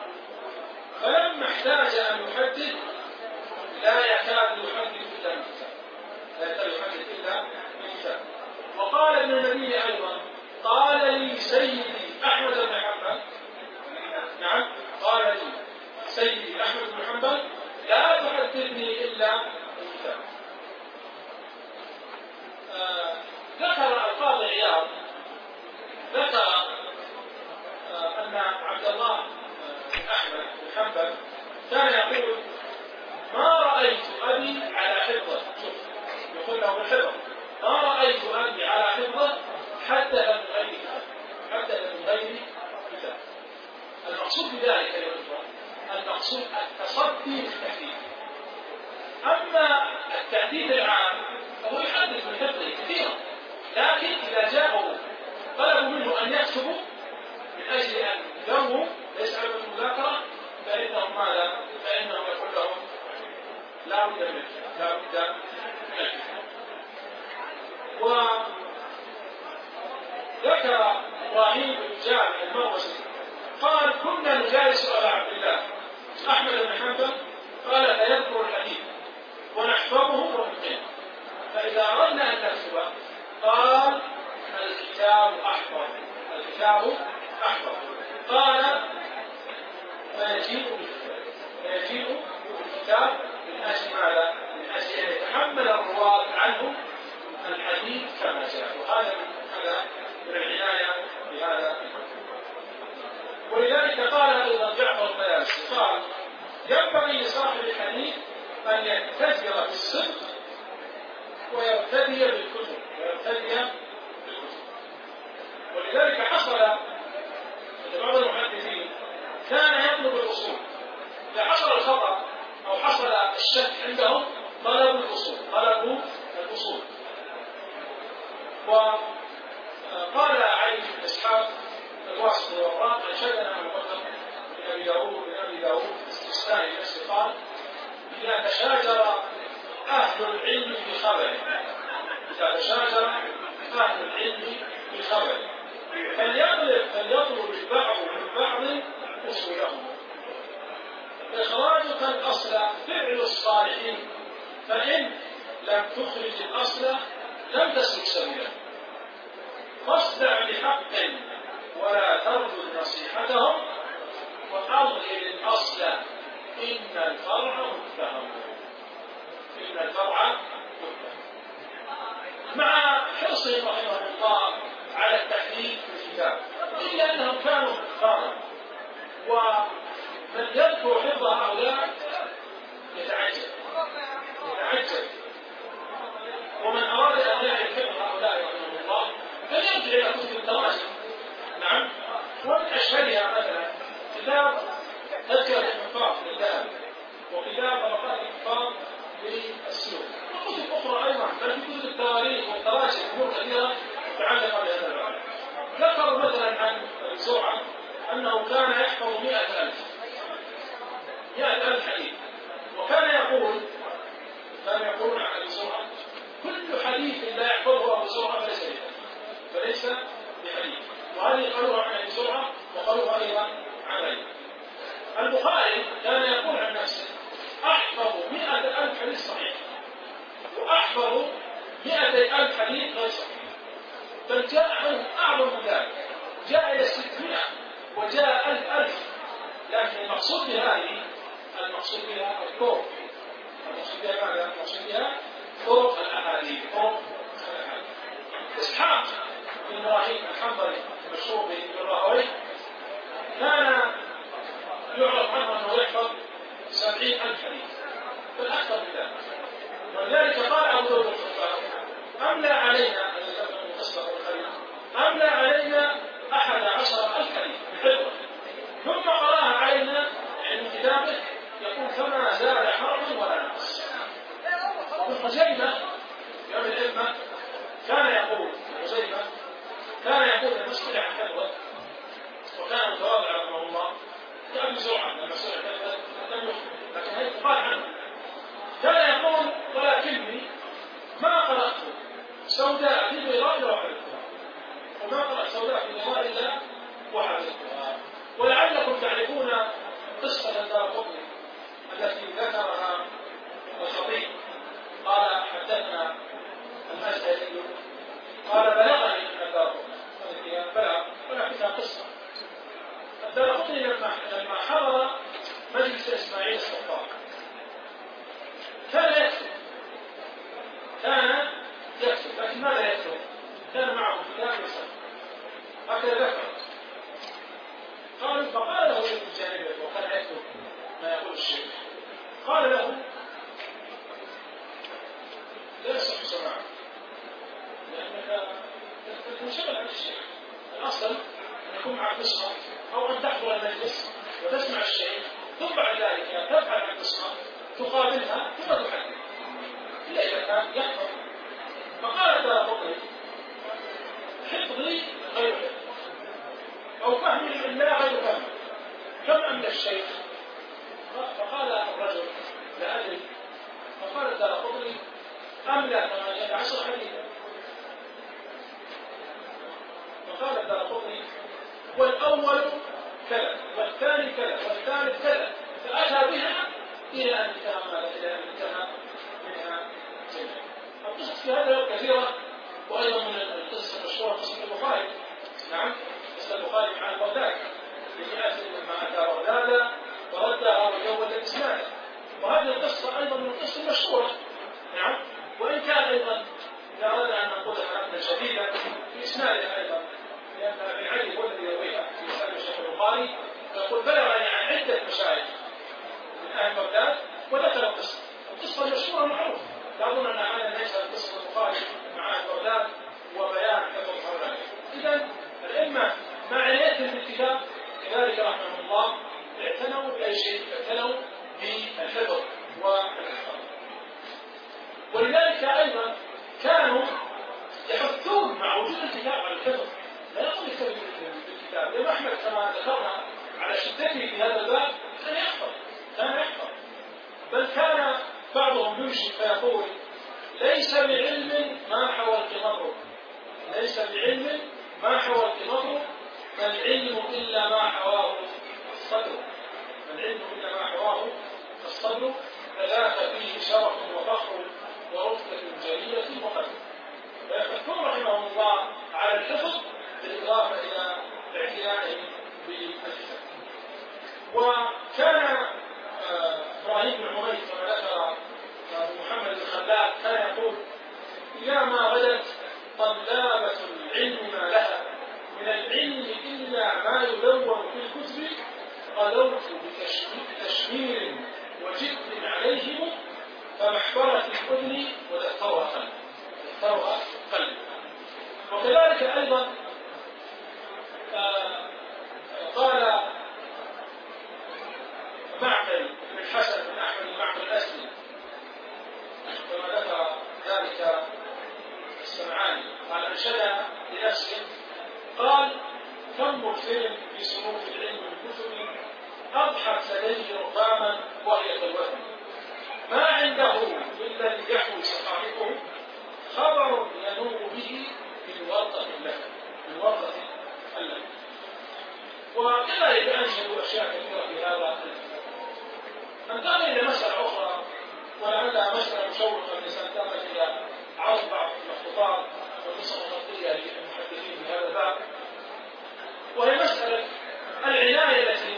فلما احتاج أن يحدث لا يكاد يحدث إلا من كتاب، لا يكاد يحدث إلا من كتاب. وقال ابن المديني أيضا قال لي سيدي أحمد بن حنبل، نعم قال لي سيدي أحمد بن حنبل لا تحدثني إلا من كتاب. ذكر القاضي عياض ذكر أن عبد الله بن أحمد بن حنبل كان يقول ما رأيت أبي على حفظه، شوف يقول له بالحفظ، ما رأيت أبي على حفظه حتى من غير كتاب، حتى من غير كتاب. المقصود بذلك يا إخوان المقصود التصدي للتحديث. أما التحديث العام فهو يحدث من حفظه كثيرا، لكن إذا جاءوا طلبوا منه أن يكتبوا من أجل أن يرموا ليس على المذاكرة فإنهم ماذا؟ فإنهم يقول لهم لا بد منه، لا بد منه. وذكر إبراهيم بن جابر المروزي قال كنا نجالس أبا عبد الله أحمد بن حنبل قال فيذكر الحديث ونحفظه ونقيمه، فإذا أردنا أن نكتب قال الكتاب أحفظ، الكتاب أحفظ. قال فيجيء بالكتاب من أجل ماذا؟ من أجل أن يتحمل الرواة عنه الحديث كما جاء، وهذا من العناية بهذا. ولذلك قال أيضا جعفر الطيالسي قال ينبغي لصاحب الحديث أن يتزر بالصدق ويرتدي بالكتب، ولذلك حصل بعض المحدثين كان يطلب الأصول، إذا حصل الخطأ أو حصل الشك عندهم طلبوا الأصول. وقال علي بن إسحاق بخبر فليطلب البعض من بعض أصولهم. إخراجك الأصل فعل الصالحين، فإن لم تخرج الأصل لم تسلك سبيله. فاصدع بحق ولا ترد نصيحتهم، وأظهر الأصل إن الفرع متهم. إن الفرع متهم. مع حرصهم رحمه الله على التحديد في الكتاب، إلا أنهم كانوا كفارا، ومن يذكر حفظ هؤلاء يتعجب. ومن أراد أن يعرف حفظ هؤلاء رحمه الله فليرجع إلى كتب التراجم. نعم، ومن أشهرها مثلا كتاب تذكرة الحفاظ للذهب، وكتاب طبقات الحفاظ للسلوك، وكتب أخرى أيضا، بل في كتب التواريخ والتراجم أمور كثيرة متعلقة بهذا الباب. ذكر مثلا عن الزرعة أنه كان يحفظ 100,000 حديث، وكان يقولون عن الزرعة كل حديث لا يحفظه أبو زرعة فليس بحديث. وهذه قالوها عن الزرعة وقالوها أيضا عن غيره. البخاري كان يقول عن نفسه أحفظ 100,000 حديث صحيح، وأحفظ 200,000 حديث غير صحيح، بل جاء عنه أعظم من ذلك، جاء إلى 600 وجاء 1000. لكن المقصود بها الطرق. المقصود بها ماذا؟ المقصود بها طرق الأحاديث. إسحاق بن إبراهيم الحنظلي المشهور بالراهويه كان يعرف عنه أنه يحفظ 70,000 حديث، بل أكثر من ذلك. ولذلك قال أبو داود الخطابي أملى علينا أملى علينا 11,000 حديث بحفظه، ثم قراها علينا عند كتابه يقول فما زاد حرف ولا نقص. ابن خزيمة يوم الأئمة كان يقول المسؤول عن حفظه، وكان متواضع رحمه الله كأبي زرعة لما سئل لم يخبر، لكن هذا قال عنه كان يقول ولكني ما قرأت سوداء في بيضاء إلا وحفظتها، وما قرأت سوداء في بيضاء إلا وحفظتها. ولعلكم تعرفون قصة الدارقطني التي ذكرها الخطيب، قال حدثنا الأزهري قال بلغني أن الدارقطني، ولكنها قصة. الدارقطني لما حضر مجلس إسماعيل الصفار كان يكتب، لكن ماذا يكتب؟ كان معه كتاب يسأل، هكذا ذكر. فقال له ابن جانبه وكان يكتب ما يقول الشيخ، قال له لا يصح سماعه لأنك تنشغل عن الشيخ. الأصل أن يكون معك قسمة أو أن تحضر المجلس وتسمع الشيء، ثم بعد ذلك تبحث عن قسمة تقابلها ثم تحدث، إلا إذا كان يحفظ. فقال الدارقطني حفظي غير حفظ أو فهمي لله غير فهم، كم أملى الشيخ؟ فقال الرجل لا أدري. فقال الدارقطني أملى 18 حديثا. فقال الدارقطني والأول كذا والثاني كذا والثالث كذا، فأتى بها إلى أن انتهى منها جميعا. القصص في هذا كثيرة، وأيضا من القصص المشهورة قصة البخاري. نعم، قصة البخاري مع البغداد لجاءت لما أتى بغداد وردها وجود الإسلام، وهذه القصة أيضا من القصص المشهورة. نعم، وإن كان أيضا إذا أردنا أن نقولها نقلا شديدا في إسنادها أيضا، لأن ابن علي هو الذي يرويها في إسناد الشيخ البخاري، يقول بلغني عن عدة مشايخ من أهل بغداد وذكر القصة المشهورة معروفة، لا أظن أن هذا ليس قصة البخاري مع أهل بغداد وبيان حفظ هؤلاء. إذا الأئمة مع عنايتهم بالكتاب كذلك رحمه الله اعتنوا بأي شيء، اعتنوا بالحفظ والحفظ. ولذلك أيضا كانوا يحثون مع وجود الكتاب على الحفظ، لا يقول يكتب بالكتاب. الإمام أحمد كما ذكرنا على شدته في هذا الباب كان يحفظ، بل كان بعضهم يمشي فيقول ليس بعلم ما حوى القمر، ليس بعلم وكان إبراهيم بن عمير كما ذكر محمد الخلال كان يقول: إذا ما غدت طلابة العلم ما لها من العلم إلا ما يدون في الكتب غدوت بتشمير وجد عليهم فمحبرة الأذن ودثرها قلبي. وكذلك أيضا قال معقل بن حسن بن أحمد بن معقل الأسلي كما ذكر ذلك السمعاني قال: أنشد لنفسه قال: كم مكثر في صنوف العلم من كتب أضحت لديه رقاما وهي كالوثن ما عنده إلا أن يحوي صحائفه خبر ينوب به من ورطة اللهب وكذلك أنشدوا أشياء كثيرة في هذا. ننتقل إلى مسألة أخرى ولعلها مسألة مشوقة لسنتقل إلى عرض بعض المخطوطات والنسخ الخطية للمحدثين في هذا الباب، وهي مسألة العناية التي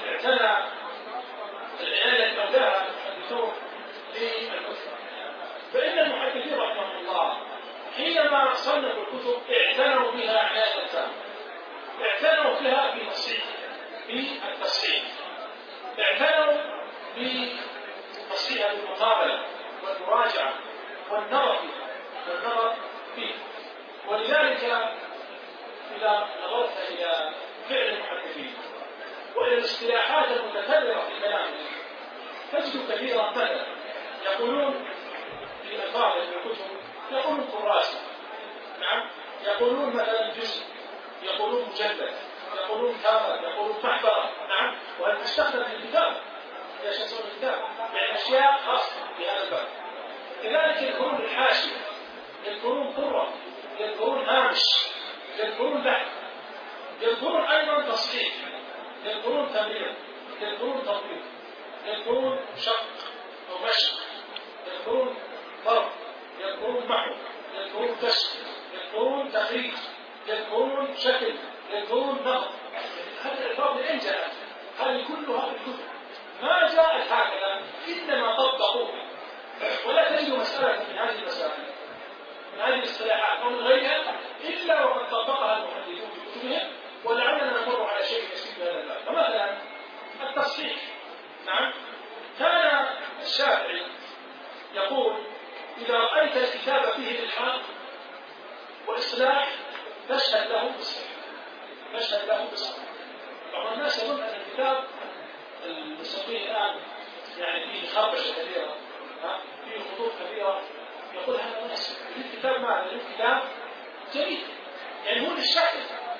أولاها المحدثون للكتب. فإن المحدثين رحمهم الله حينما صنفوا الكتب اعتنوا بها عناية تامة، اعتنوا بها بالتصحيح، اعتنوا بتصحيح المقابلة والمراجعة والنظر فيه. ولذلك إذا نظرت إلى فعل المحدثين وإلى الاصطلاحات المتكررة في كلامهم تجد كثيرا مثلا يقولون في ألفاظ الكتب يقولون كراسة، نعم، يقولون مثلا جزء، يقولون مجلد، يقولون كامل، يقولون محبرة، نعم، وهل تستخدم في الكتاب؟ ليش يصير الكتاب؟ يعني أشياء خاصة بهذا الباب. كذلك يذكرون الحاشية، يذكرون قرة، يذكرون هامش، يذكرون بحث، يذكرون أيضا تصحيح، يذكرون تمرير، يذكرون تطبيق، يذكرون شق أو مشق، يذكرون ضرب، يذكرون محو، يذكرون كشف، يذكرون تخريج، يذكرون شكل، يذكرون نقد. هذه الألفاظ من أين جاءت؟ هذه كلها بالكتب، ما جاءت هكذا، إنما طبقوها. ولا تجد مسألة من هذه المسائل من هذه الاصطلاحات أو من غيرها إلا وقد طبقها المحدثون في كتبهم، ولعلنا نمر على شيء يسير هذا الباب. فمثلا التصحيح، نعم، كان الشافعي يقول: إذا رأيت الكتاب فيه إلحاق وإصلاح فاشهد له بالصحة. بعض الناس يظن أن الكتاب المسميه الآن يعني فيه خربشة كثيرة، فيه خطوط كثيرة، يقول هذا مناسب الكتاب، ماذا؟ الكتاب جيد يعني هو للشاكل،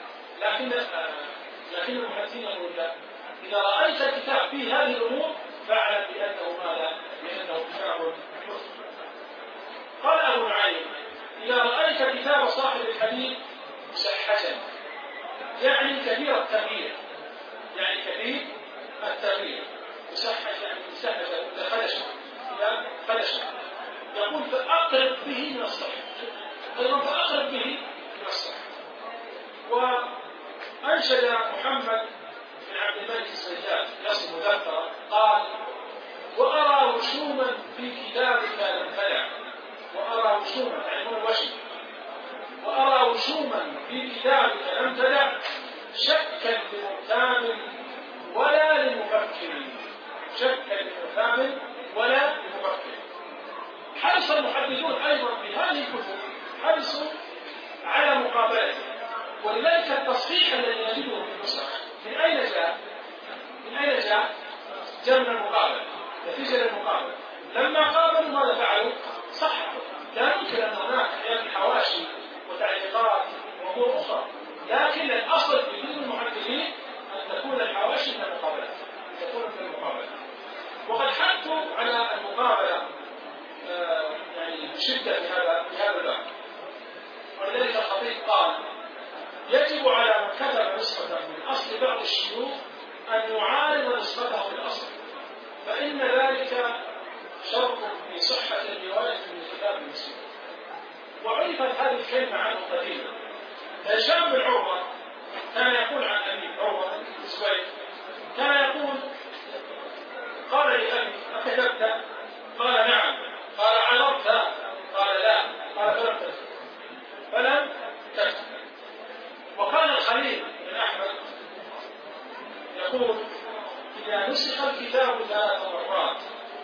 لكن المحدثين يقولون لا، إذا رأيت الكتاب فيه هذه الأمور فاعلم بأنه ماذا؟ بأنه كتاب مسلم. قال أبو نعيم: إذا رأيت كتاب صاحب الحديث مسحجا يعني كثير التغيير، مسحج يعني مسحج خدشا، يقول فأقرب به من الصحيح، وأنشد محمد بن عبد الملك السجاد يصف مذكرا قال: وأرى وشوما في كتابك لم تدع، وأرى وشوما يعني هو الوشم، وأرى وشوما في كتابك لم تدع شكا لمرتاب ولا لمفكر، حرص المحدثون أيضا في هذه الكتب حرصوا على مقابلته. ولذلك التصحيح الذي نجده في النسخ من أين جاء؟ جاء من المقابلة، نتيجة للمقابلة. لما قابلوا ماذا فعلوا؟ صححوا. لا يمكن أن هناك أحيانا حواشي وتعليقات وأمور أخرى، لكن الأصل في كل المحدثين أن تكون الحواشي من المقابلة، وقد حثوا على المقابلة يعني بشدة في هذا الباب. ولذلك الخطيب قال: يجب على من كتب نسخة من أصل بعض الشيوخ أن يعارض نسخته بالأصل، فإن ذلك شرط في صحة الرواية من كتاب المسلم. وعرفت هذه الكلمة عنه قديما. هشام بن عروة كان يقول عن أبي عروة بن الزبير، كان يقول: يقول إذا نسخ الكتاب 3 مرات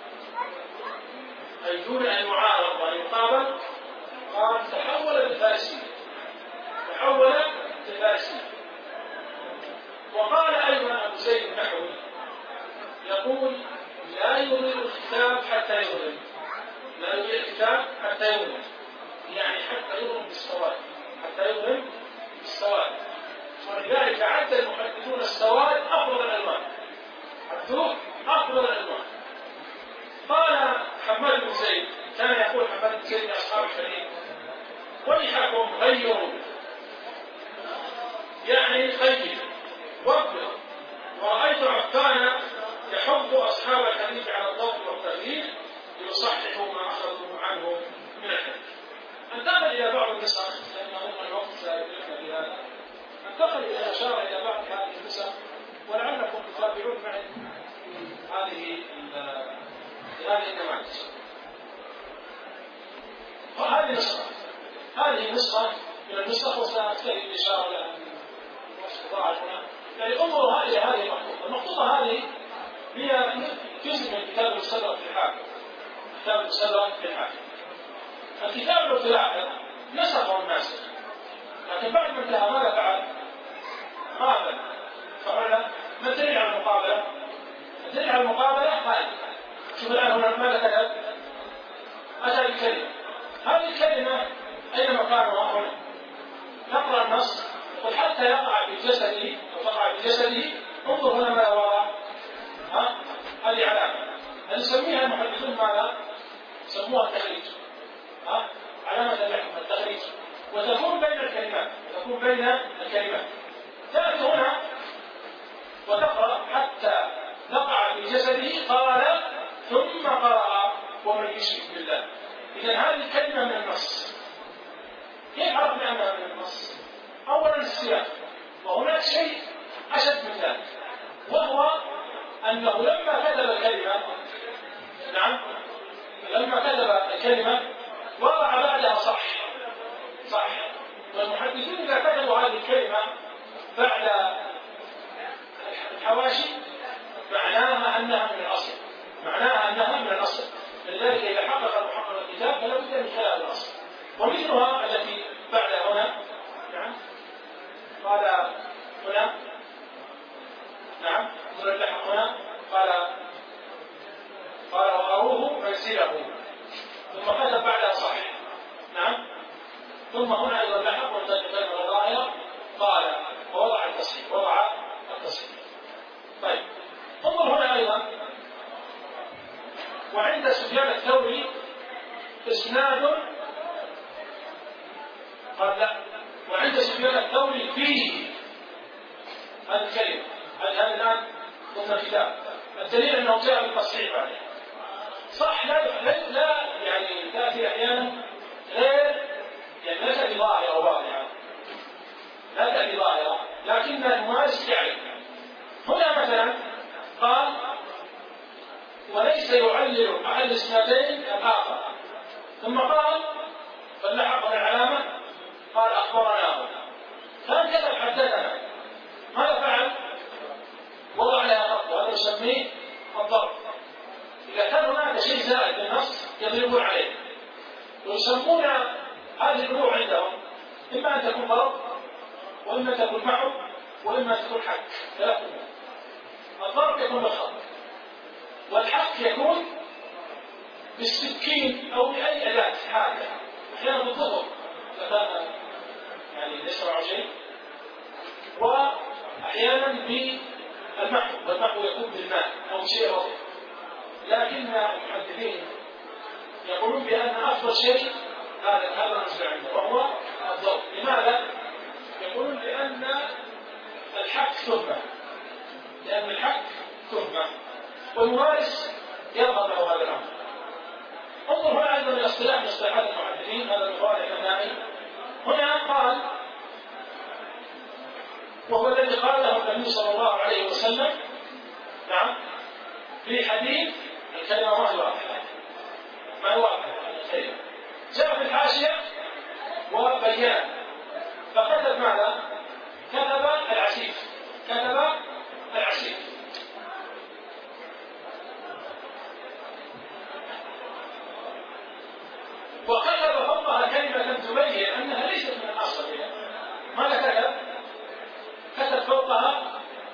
أي دون أن يعارض وأن يقابل قال تحول لفارسية. وقال أيضا أبو زيد النحوي يقول لا يضيء الكتاب حتى يظلم، يعني حتى يظلم بالسواد، ولذلك عد المحدثون السواد أفضل الألوان. قال حماد بن زيد، كان يقول حماد بن زيد لأصحاب الحديث ويحكم غيروا، يعني خير وابلغ. ورأيت عفان يحض أصحاب الحديث على الضبط والتغيير ليصححوا ما أخذوا عنه من الحديث. انتقل إلى بعض النسخ لأن الوقت سيدركنا بهذا، انتقل إلى أشار إلى بعض هذه النسخ ولعلكم تتابعون معي هذه النماذج. هذه نسخة من النسخ وسأكتفي بالإشارة لها هنا. يعني انظروا هذه المخطوطة هذه هي جزء من كتاب المستدرك في الحاكم. الكتاب لو تلاحظ نسخه الناس، لكن بعد ما انتهى ماذا فعل؟ فعل ما الدليل على المقابلة؟ الدليل على المقابلة هذه. شوف الآن هنا ماذا كتب؟ أتى بكلمة. هذه الكلمة أين مكانها هنا؟ نقرأ النص يقول حتى يقع في جسده أو تقع في جسده. انظر هنا ماذا وراء؟ هذه علامة نسميها المحدثون ماذا؟ يسموها التخريج. علامة التخريج، وتكون بين الكلمات. تأتي هنا وتقرأ حتى تقع في جسده قال ثم قرأ ومن يشرك بالله. إذن هذه الكلمة من النص. كيف عرفنا أنها من النص؟ أولا السياق، وهناك شيء أشد من ذلك، وهو أنه لما كتب الكلمة وضع بعدها صح. والمحدثون إذا كتبوا هذه الكلمة بعد الحواشي معناها أنها من الأصل. لذلك إذا حقق المحقق الكتاب فلا بد من خلال الأصل. ومثلها التي بعد هنا قال هنا اللحق هنا قال وأروه منزله، ثم كتب بعدها صح. ثم هنا أيضا اللحق والتجميل الظاهرة قال ووضع التصحيح. طيب انظر هنا أيضا وعند سفيان الثوري إسناد، قال لا، وعند سفيان الثوري فيه هذه الكلمة. هذا الآن ضمن الكتاب. الدليل أنه جاء بالتصحيح بعده. صح، لا يعني تأتي أحيانا غير، يعني لا تأتي ظاهرة وواضحة، لكن الممارس يعلم. هنا مثلا قال وليس يعلل أحد الإسنادين الآخر، ثم قال فلحق من العلامة قال أخبرناه، كان كتب حدثنا. ماذا فعل؟ وضع لها خط، وهذا يسميه الضرب. إذا كان هناك شيء زائد بالنص يضربون عليه، ويسمون هذه النوع عندهم إما أن تكون ضرب، وإما تكون محو، وإما تكون حك. 3 أمور. الضرب يكون بالخط، والحك يكون بالسكين أو بأي أداة حادة، أحيانا بالضبط إذا كان يعني يسرع شيء، وأحيانا بالمحو، والمحو يكون بالماء أو شيء رطب. لكن المحدثين يقولون بأن أفضل شيء هذا نزل عنده وهو الضرب. لماذا؟ يقولون لأن الحق تهمة، والممارس يظهر له هذا الأمر. انظر هنا أيضا من اصطلاحات المحدثين، هذا المفارق النائي. هنا قال وهو الذي قال له النبي صلى الله عليه وسلم في حديث الكلمة ما هي واحدة الكلمة، جاء في الحاشية وبيان، فكتب ماذا؟ كتب العسيف.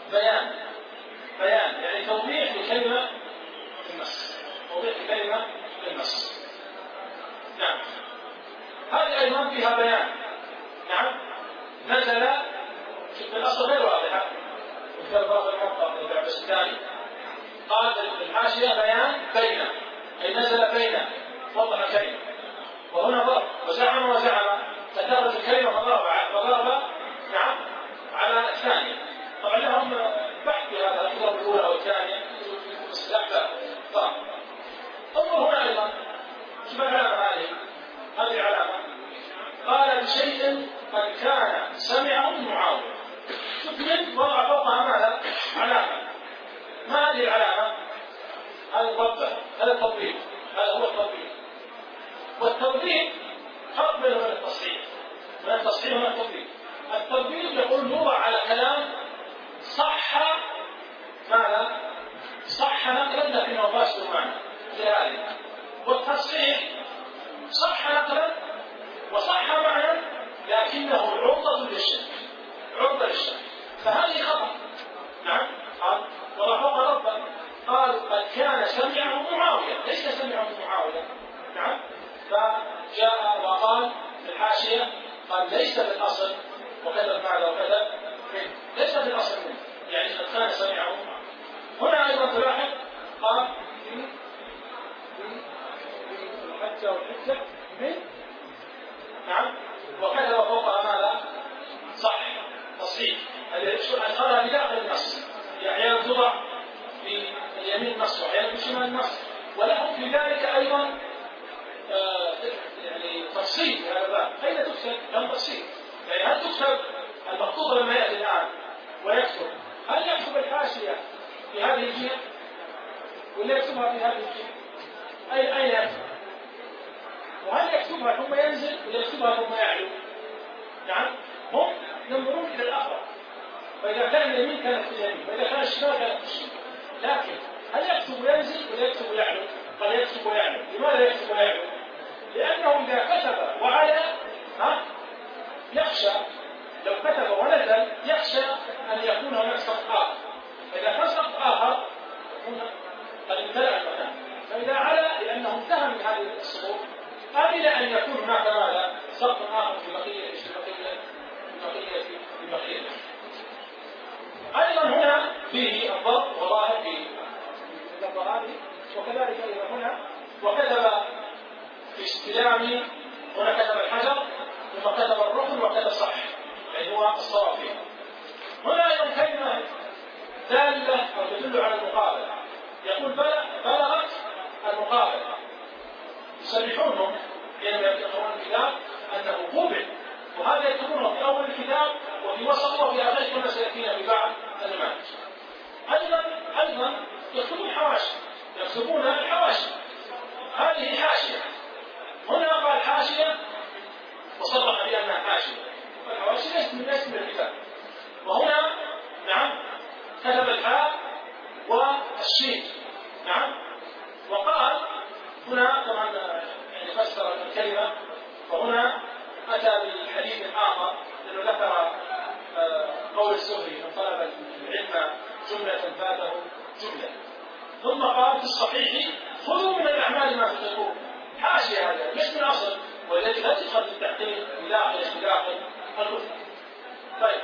بيان يعني توضيح لكلمة النص، توضيح لكلمة النص. نعم، هذه أيضا فيها بيان. نعم، نزل في الأصل غير واضحة، وكتاب بعض الموقع من العباس الثاني قال الحاشية بيان بين، أي نزل بين، وضح كلمة، وهنا ضرب وزعم فترت الكلمة فضرب نعم على الثانية. طبعا لهم بحث في هذا الضرب الأولى أو الثانية استحباب. طبعا انظر هنا أيضا شوف العلامة هذه العلامة قال بشيء قد كان سمعه معاوية. شوف من وضع فوقها ماذا؟ علامة. ما هذه العلامة؟ هذا الضبط، هذا التطبيق، هذا هو التطبيق. والتطبيق فرق بينه وبين التصحيح، بين التصحيح والتطبيق. التطبيق يقول يوضع على كلام صح ماذا؟ صح نقلا لكنه فاسد معنى لهذه. والتصحيح صح نقلا وصح معنى لكنه عرضة للشك، عرضة للشك، فهذه خطأ. نعم، قال ورفق ربا قال قد كان سمعه معاوية، ليس سمعه معاوية. نعم، فجاء وقال في الحاشية قال ليس في الأصل وكذب ماذا وكذب منه، ليس في الأصل منه، يعني قد كان سمعه معاوية. هنا أيضا تلاحظ قال الحجة والحجة من، نعم، وكذب فوقها ماذا؟ صح، تصحيح. أشارها بداخل النص، أحيانا توضع في اليمين النص وأحيانا في شمال النص، ولهم في ذلك أيضا يعني تفصيل في هذا الباب. أين تكتب؟ لم تفصيل، يعني هل تكتب المخطوط لما يأتي الآن ويكتب، هل يكتب الحاشية في هذه الجهة ولا يكتبها في هذه الجهة؟ أين يكتب؟ وهل يكتبها ثم ينزل ولا يكتبها ثم يعلو؟ نعم، هم ينظرون إلى الأقرب، فإذا كان اليمين كانت في اليمين، وإذا كان الشمال كانت في الشمال. لكن هل يكتب وينزل ولا يكتب ويعلو؟ قد يكتب ويعلو. لماذا يكتب ويعلو؟ لأنه إذا كتب وعلى يخشى، لو كتب ونزل يخشى أن يكون هناك سقط آخر، فإذا كان سقط آخر قد امتلأ المكان. فإذا على لأنه انتهى من هذه السقوط قبل أن يكون هناك ماذا؟ سقط آخر في بقية. أيضا هنا فيه الضبط وظاهر في الضبط، وكذلك أيضا هنا وكتب في استلام، هنا كتب الحجر ثم كتب الركن وكتب صح، يعني هو الصواب فيه. هنا أيضا كلمة دالة أو تدل على المقابلة، يقول بلغت المقابلة، يصرحونهم حينما يقرؤون الكتاب أنه قبل، وهذا يكتبونه في أول الكتاب وفي وسطه وفي آخره كما سيأتينا في بعض النماذج. أيضا يكتبون الحواشي، يكتبون الحواشي، هذه حاشية. هنا قال حاشية وصرح بأنها حاشية، والحواشي ليست من الكتاب. وهنا نعم كتب الحاء والشين، نعم، وقال هنا طبعا يعني فسر الكلمة، وهنا أتى بالحديث الآخر لأنه ذكر قول الزهري من طلب العلم جملة فاته جملة، ثم قال في الصحيح خذوا من الأعمال ما تطيقون. حاشية هذا مش من أصل، والذي لا تدخل في التحقيق بداخل الكتب. طيب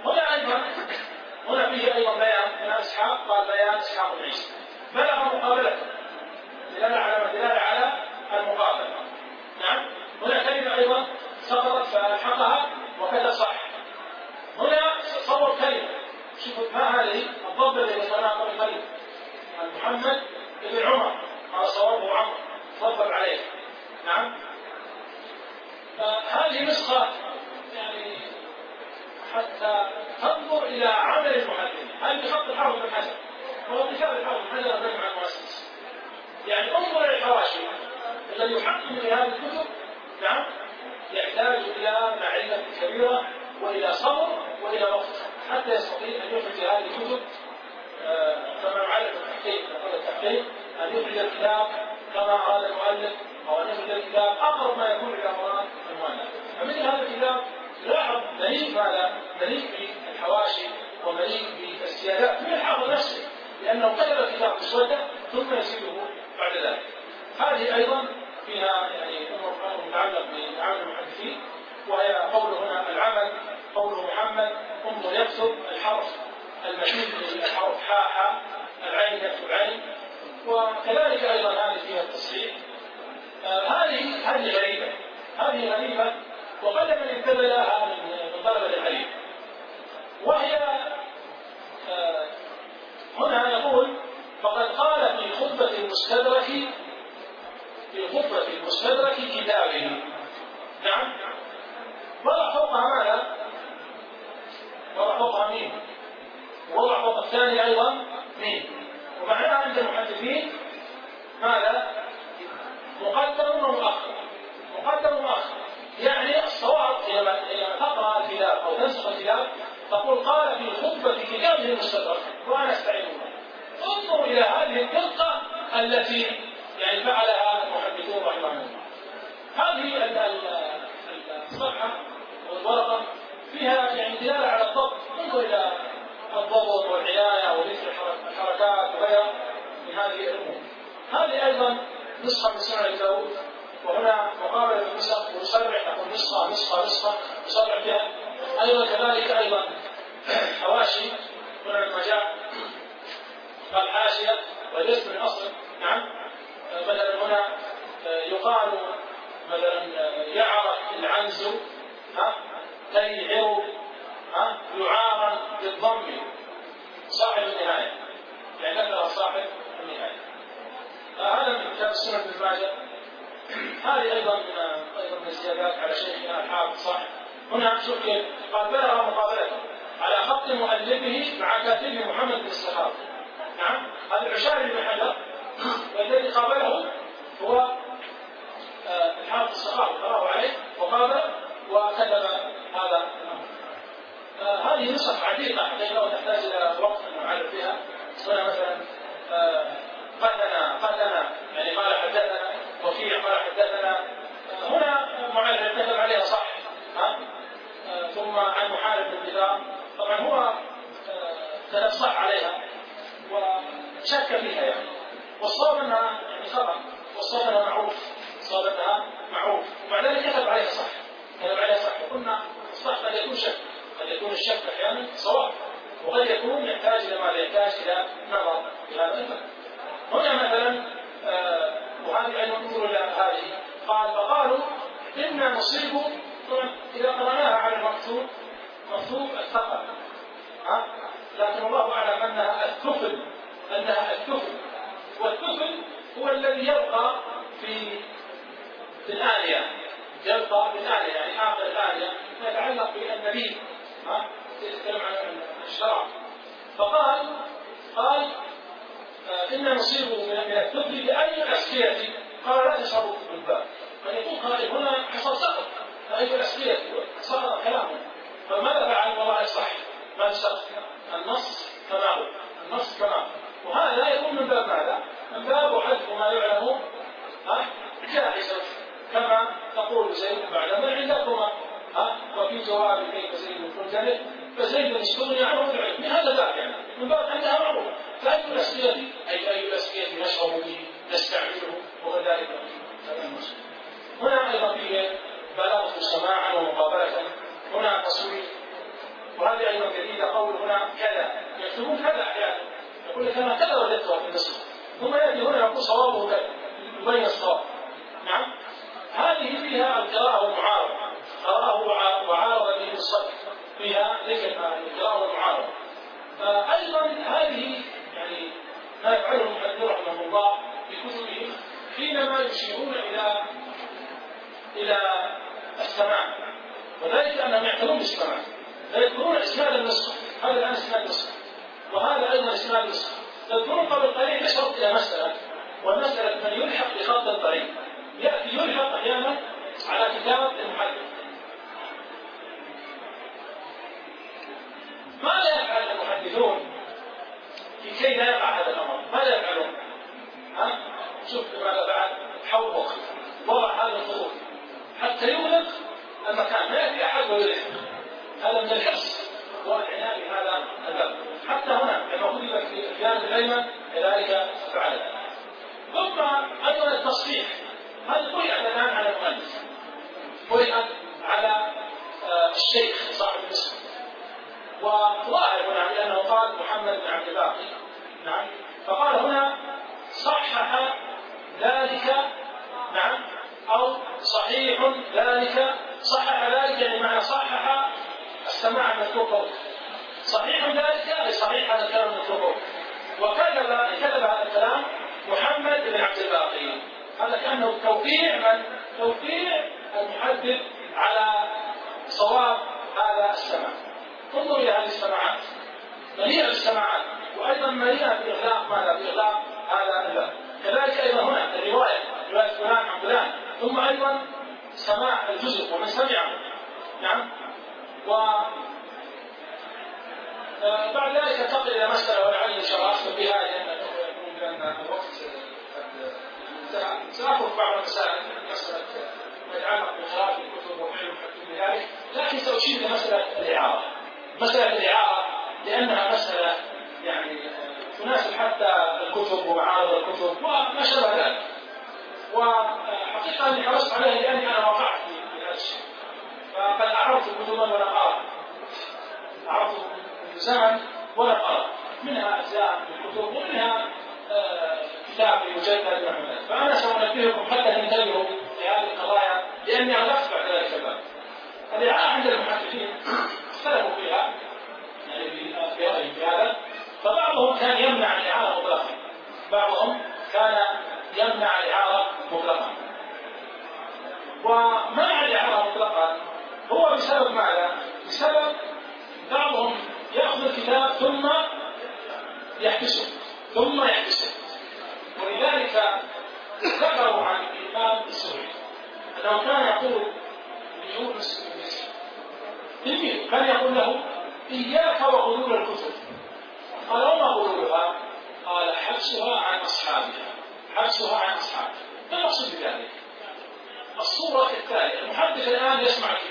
هنا فيه أيضا بيان من إسحاق، قال بيان إسحاق العيسى بلغ مقابلته، دلالة على المقابلة. نعم، هنا كلمة أيضا سقطت فألحقها وكذا صح. هنا صور كلمة، شوفوا ما هذه الضبط الذي ذكرناه قبل قليل، محمد بن عمر قال صوابه عمر ضبط عليه. نعم، هذه نسخة يعني حتى تنظر إلى عمل المحدثين، هل بخط الحافظ بن حجر، هو كتاب الحافظ بن حجر الجامع المؤسس، يعني انظر إلى الحواشي الذي يحقق في هذه الكتب. نعم، يحتاج إلى معرفة كبيرة وإلى صبر وإلى وقت حتى يستطيع أن يخرج هذه الكتب كما يعلم التحقيق أن يخرج الكتاب كما أراد المؤلف، أو أن يخرج الكتاب أقرب ما يكون إلى مراد المؤلف. فمثل هذا الكتاب لاحظ مليء بالحواشي ومليء بالسياسة لأنه كتب الكتاب مسودا ثم يزيده بعد ذلك. هذه أيضا فيها يعني أمر متعلق بعمل المحدثين، وهي قوله هنا العمل، قوله محمد انظر يكتب الحرف المشيد الحرف حاء العين يكتب عين، وكذلك أيضا هذه فيها التصحيح. هذه غريبة وقل من انتبه لها من طلبة الحديث. وهي هنا يقول فقد قال في خطبة المستدرك كتابه. نعم، وضع فوقها ماذا؟ وضع فوقها مين؟ وضع فوق الثاني أيضا مين؟ ومعناها عند المحدثين ماذا؟ مقدم ومؤخر. يعني الصواب إذا تقرأ الكتاب أو تنسخ الكتاب تقول قال في خطبة كتابه المستدرك وأنا أستعين به. انظروا إلى هذه الدقة التي يعني فعلها المحدثون رحمهم الله. هذه الصفحة والورقة فيها يعني دلالة على الضبط. انظروا إلى الضبط والعناية وذكر الحركات وغيرها من هذه الأمور. هذه أيضا نسخة من سنن أبي داود، وهنا مقابلة النسخ ويصرح تكون نسخة يصرح بها. أيضا كذلك أيضا حواشي، هنا لما جاء قال حاشية والاسم من أصل. نعم، مثلا هنا يقال مثلا يعرف العنز تيعر يعارا بالضم صاحب النهاية، يعني ذكر صاحب النهاية. هذا من كتاب السنن بن ماجه. هذه أيضا من الزيادات على شيخنا الحافظ صح. هنا شوف كيف قال بلغ مقابلته على خط مؤلفه مع كاتبه محمد بن الصحابي. نعم، هذا العشاري بن حجر، والذي قابله هو الحافظ الصحابي قرأه عليه وقابل وكتب هذا الأمر. هذه نسخ عديدة حقيقة وتحتاج إلى وقت نعرف فيها. هنا مثلا قتنا يعني قال حدثنا، وكيع قال حدثنا. هنا معلم كتب عليها صح، ثم عن محارب بن دثار طبعا هو كتب صح عليها وشك فيها يعني، والصواب انها يعني خطأ، والصواب انها معروف، ومع ذلك كتب عليها صح. وقلنا الصح قد يكون شك، قد يكون الشك احيانا صواب، وقد يكون يحتاج الى ماذا؟ يحتاج الى نظر في هذا الفن. هنا مثلا وهذه أيضا انظروا إلى هذه قال فقالوا إنا نصيب، إذا قرأناها على المكتوب الثقل، لكن الله أعلم أنها الثقل، والثقل هو الذي يبقى في الآلية، يعني آخر الآلية ما يتعلق بالنبيذ، يتكلم عن الشرع. فقال إن نصيب من الثقل بأي الأسقية، قال لا تشربوا بالباب. فيقول قائل هنا حصل سقط، أي الأسقية سقط كلامه، فماذا فعل؟ والله صح، ما سقط النص كما هو، وهذا يكون من باب ماذا؟ من باب حذف ما يعلم جائزا، كما تقول زيد بعد من عندكما وفي جواب كيف زيد كنت فزيد استغني عنه بالعلم، من هذا باب يعني من باب عندها معروف. فأي الأسقية نشرب به نستعمله وكذلك هنا أيضا فيه بلاغة سماعا ومقابلة، هنا تصوير. وهذه أيضا جديدة، قول هنا كذا، يكتبون كذا أحيانا، يقول لك أنا كذا وجدته في النسخ، ثم يأتي هنا يقول صوابه كذا، يبين الصواب. نعم، هذه فيها القراءة والمعارضة، قرأه وعارض به الصدق، فيها ذكر القراءة والمعارضة. أيضا هذه يعني ما يفعله المحدثون رحمه الله في كتبهم حينما يشيرون إلى السماع، وذلك أنهم يعتنون بالسماع، فيذكرون إسناد النسخة. هذا الآن إسناد النسخة، وهذا أيضا إسناد النسخة. تذكرون قبل قليل نشرت إلى مسألة، والمسألة من يلحق بخط الطريق، يأتي يلحق أحيانا على كتاب المحدث. ماذا يفعل المحدثون لكي لا يقع هذا الأمر؟ ماذا يفعلون؟ شوف ماذا بعد حوض وضع هذا الخطوط حتى يغلق المكان، ما يأتي أحد ويغلق. هذا من الحرص والعناية بهذا الباب. حتى هنا لما كتبت في جانب الأيمن كذلك فعل. ثم أيضا التصحيح، هذه قرأت الآن على المؤلف، قرأت على الشيخ صاحب الاسم، وظاهر هنا لأنه قال محمد بن عبد الباقي، نعم، فقال هنا صحح ذلك، نعم، أو صحيح ذلك، صحح ذلك يعني معنى صحح السماع المذكور، صحيح ذلك أي صحيح هذا الكلام المذكور، وكذب هذا الكلام محمد بن عبد الباقي. هذا كأنه توقيع المحدث على صواب هذا السماع. انظروا إلى هذه السماعات، مليئة بالسماعات، وأيضا مليئة بإغلاق هذا الباب. كذلك أيضا هنا الرواية فلان عن فلان، ثم أيضا سماع الجزء ومن سمعه، نعم. بعد ذلك انتقل إلى مسألة ولعل إن شاء الله أختم بها لأن الوقت سأخذ بعض المسائل، مسألة ما يتعلق بقراءة الكتب وفعل الحكم بذلك، لكن سأشير إلى مسألة الإعارة لأنها مسألة يعني تناسب حتى الكتب ومعارض الكتب وما شابه ذلك. وحقيقة أني حرصت عليها لأني أنا وقعت في هذا الشيء، فقد أعرضت كتبا ولم أرى، أعرضت من زمن ولم أرى، منها أجزاء من الكتب ومنها كتاب مجلد محمد. فأنا سأنبهكم حتى تنتبهوا لهذه القضايا لأني أغلقت بعد ذلك الباب. الإعارة عند المحدثين اختلفوا فيها يعني في هذا، فبعضهم كان يمنع الإعارة مطلقا، بعضهم كان يمنع الإعارة مطلقا. ومنع الإعارة مطلقا هو بسبب ماذا؟ بسبب بعضهم يأخذ الكتاب ثم يحبسه ولذلك ذكروا عن الإمام السوري أنه كان يقول ليونس بن مسلم تلميذ، كان يقول له إياك وغلول الكتب. قال وما غلولها؟ قال حبسها عن أصحابها. ما المقصود بذلك؟ الصورة التالية: المحدث الآن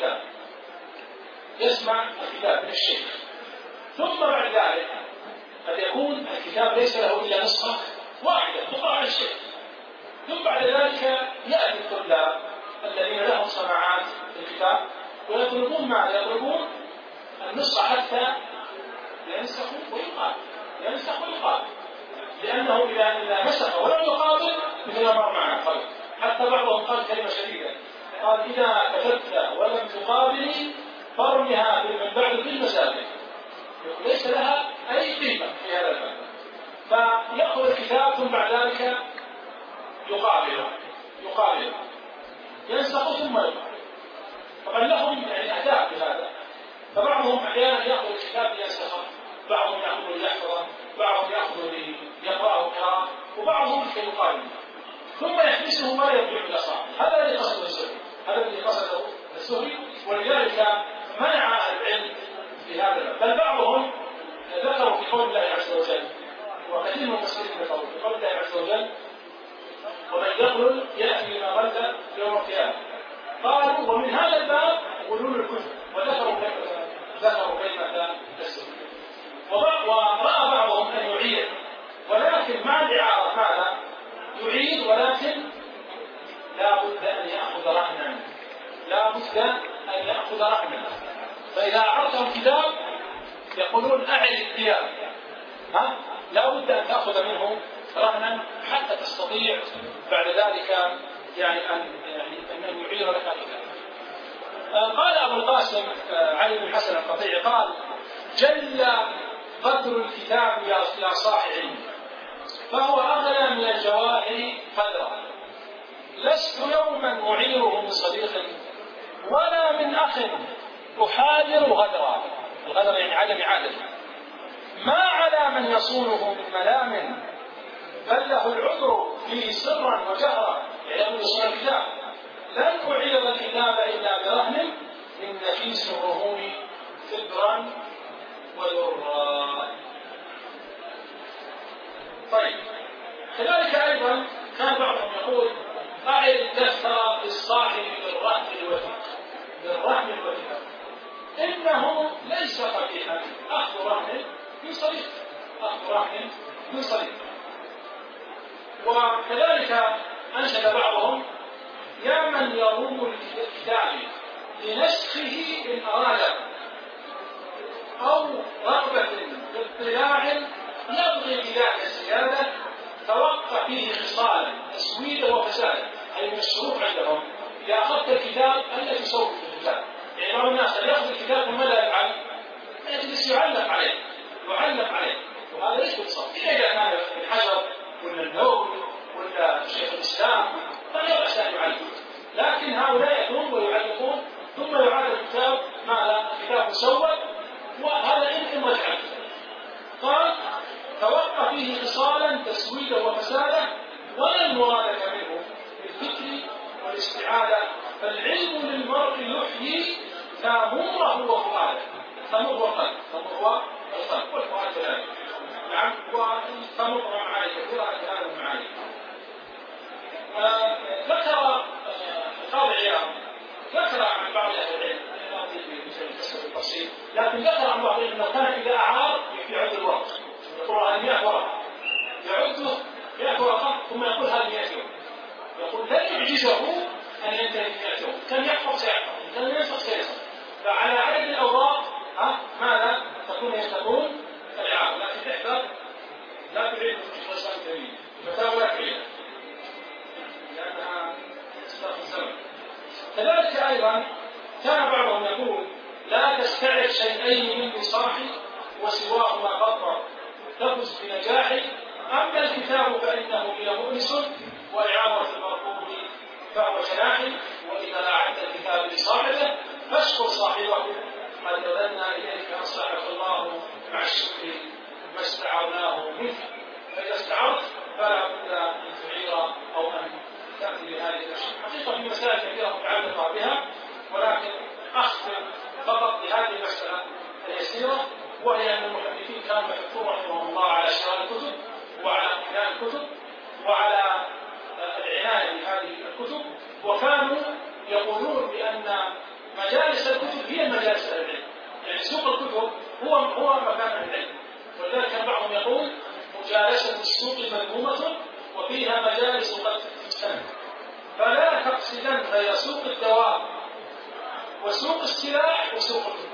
يسمع الكتاب من الشيخ، ثم بعد ذلك قد يكون الكتاب ليس له إلا نسخة واحدة تقرأ على الشيخ، ثم بعد ذلك يأتي الطلاب الذين لهم سماعات في الكتاب ويطلبون ماذا؟ يطلبون النسخة حتى ينسخ ويقابل، لأنه إذا نسخ ولم يقابل مثل ما مر معنا قبل، حتى بعضهم قال كلمة شديدة، قال إذا كتبت ولم تقابلي فرمها من بعد في المساجد، ليس لها أي قيمة في هذا الباب. فيأخذ الكتاب ثم بعد ذلك يقابله ينسخ ثم يقابل. طبعا لهم يعني أهداف بهذا، فبعضهم أحيانا يأخذ الكتاب لينسخه، بعضهم يأخذه ليحفظه، بعضهم يأخذه ليقرأه قراءة، وبعضهم ليقابله ثم يحبسه ولا يرجع إلى صاحبه. هذا الذي قصده الزهري، ولذلك منع العلم في هذا الباب. بل بعضهم ذكروا في قول الله عز وجل، وكثير من المفسرين ذكروا في قول الله عز وجل: ومن يغلل يأتي بما غل يوم القيامة. قالوا ومن هذا الباب غلول الكتب، وذكروا كلمة الزهري. ورأى بعضهم أن يعيد، ولكن مع الإعارة ماذا؟ يعيد، ولكن لا بد أن يأخذ رهنا. فإذا أعرتهم كتاب يقولون أعد الثياب، لا بد أن تأخذ منه رهنا حتى تستطيع بعد ذلك يعني أن يعيد لك الكتاب. قال أبو القاسم علي بن حسن القطيعي قال: جل قدر الكتاب يا صاحب علم، فهو أغلى من الجواهر قدرا، لست يوما أعيره من صديق ولا من أخ أحاذر غدرا. الغدر يعني عدم عادة. ما على من يصونه من ملام، بل له العذر فيه سرا وجهرا، يعني يصون الكتاب. لن أعير الكتاب إلا برهن من نفيس الرهون فبرا وذرا. طيب، كذلك أيضا كان بعضهم يقول: أعد الدفتر للصاحب بالرهن الوثيق، إنه ليس قبيحا أخذ رهن من صديق، دراهم من صليب. وكذلك أنشد بعضهم: يا من يروم الكتاب لنسخه إن أراد أو رغبة باطلاع يبغي بذاك الزيادة توقع فيه خصالا تسويدا وفسادا. أي من الشروط عندهم إذا أخذت الكتاب ألا تسوي في الكتاب. يعني بعض الناس يأخذ الكتاب ثم لا يفعل، يجلس يعلق عليه وهذا ليس بالصواب. إذا كان ابن حجر ولا النووي ولا شيخ الإسلام فلا بأس أن يعلق، لكن هؤلاء يأتون ويعلقون ثم يعاد الكتاب مع الكتاب مسود، وهذا إن رجع. قال: توقع فيه خصالا تسويدا وفسادا ولا المراد منه بالفكر والاستعاده، فالعلم للمرء يحيي تاموره وفؤاده. تمر والقلب والفؤاد كذلك. نعم، وتمر معاني كثيره هذه المعاني. ذكر القاضي عياض ذكر عن بعض اهل العلم، لا اطيل بالتفصيل، لكن ذكر عن بعضهم انه كان اذا اعار يعد الورق، يقول هذه 100 ورقه، يعده 100 ورقه ثم يقول هذه 100 يوم. يقول لن يعجزه ان ينتهي ب 100 يوم، كان يحفظ سيحفظ، كان ينسخ سينسخ. فعلى عدد الاوراق ماذا تكون الاعاره، لكن احذر لا تعيد في الاسلام الكريم فتاوى ولا تعيد لانها تستخدم الزمن. كذلك ايضا كان بعضهم يقول: لا تستعر شيئين من نصاحي وسواهما غضر تفز بنجاحي، اما الكتاب فانه لي مؤنس واعاره المرغوب فهو جناحي، واذا لا عد الكتاب لصاحبه فاشكر صاحبه قد بذلنا اليك اصلحك الله مع الشكر ما استعرناه منك. فاذا استعرت فلا بد ان تعير او ان تاتي بهذه الاشياء. حقيقه في مسائل كثيره متعلقه بها، ولكن اخبر فقط بهذه المساله اليسيره، وهي ان المحدثين كانوا يحثون رحمهم الله على شراء الكتب وعلى اقتناء الكتب وعلى العنايه بهذه الكتب، وكانوا يقولون بان مجالس الكتب هي مجالس العلم، يعني سوق الكتب هو مكان العلم. ولذلك كان بعضهم يقول: مجالسه السوق مذمومه وفيها مجالس قد تجتمع، فلا تقصدن غير سوق الدواب وسوق السلاح وسوق الكتب.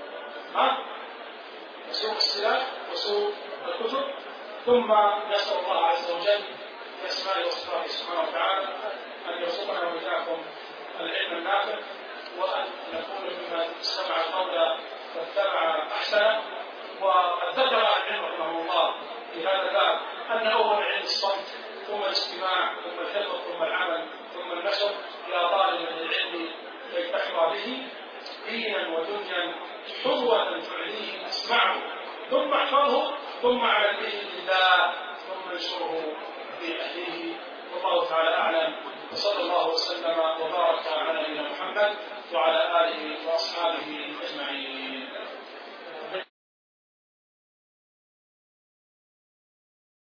سوق السلاح وسوق الكتب. ثم نسأل الله عز وجل بأسمائه وصفاته سبحانه وتعالى أن يرزقنا وإياكم العلم النافع، وأن نكون ممن استمع القول واتبع أحسنه. وقد ذكر العلم رحمه الله في هذا الباب أن أول علم الصمت ثم الاستماع ثم الحفظ ثم العمل ثم النشر إلى طالب العلم كي تحظى به دينا ودنيا حظوة تعليه اسمعه ثم احفظه ثم اعمل به لله ثم انشره في أهله. والله تعالى أعلم، وصلى الله وسلم وبارك على نبينا محمد وعلى آله وأصحابه أجمعين.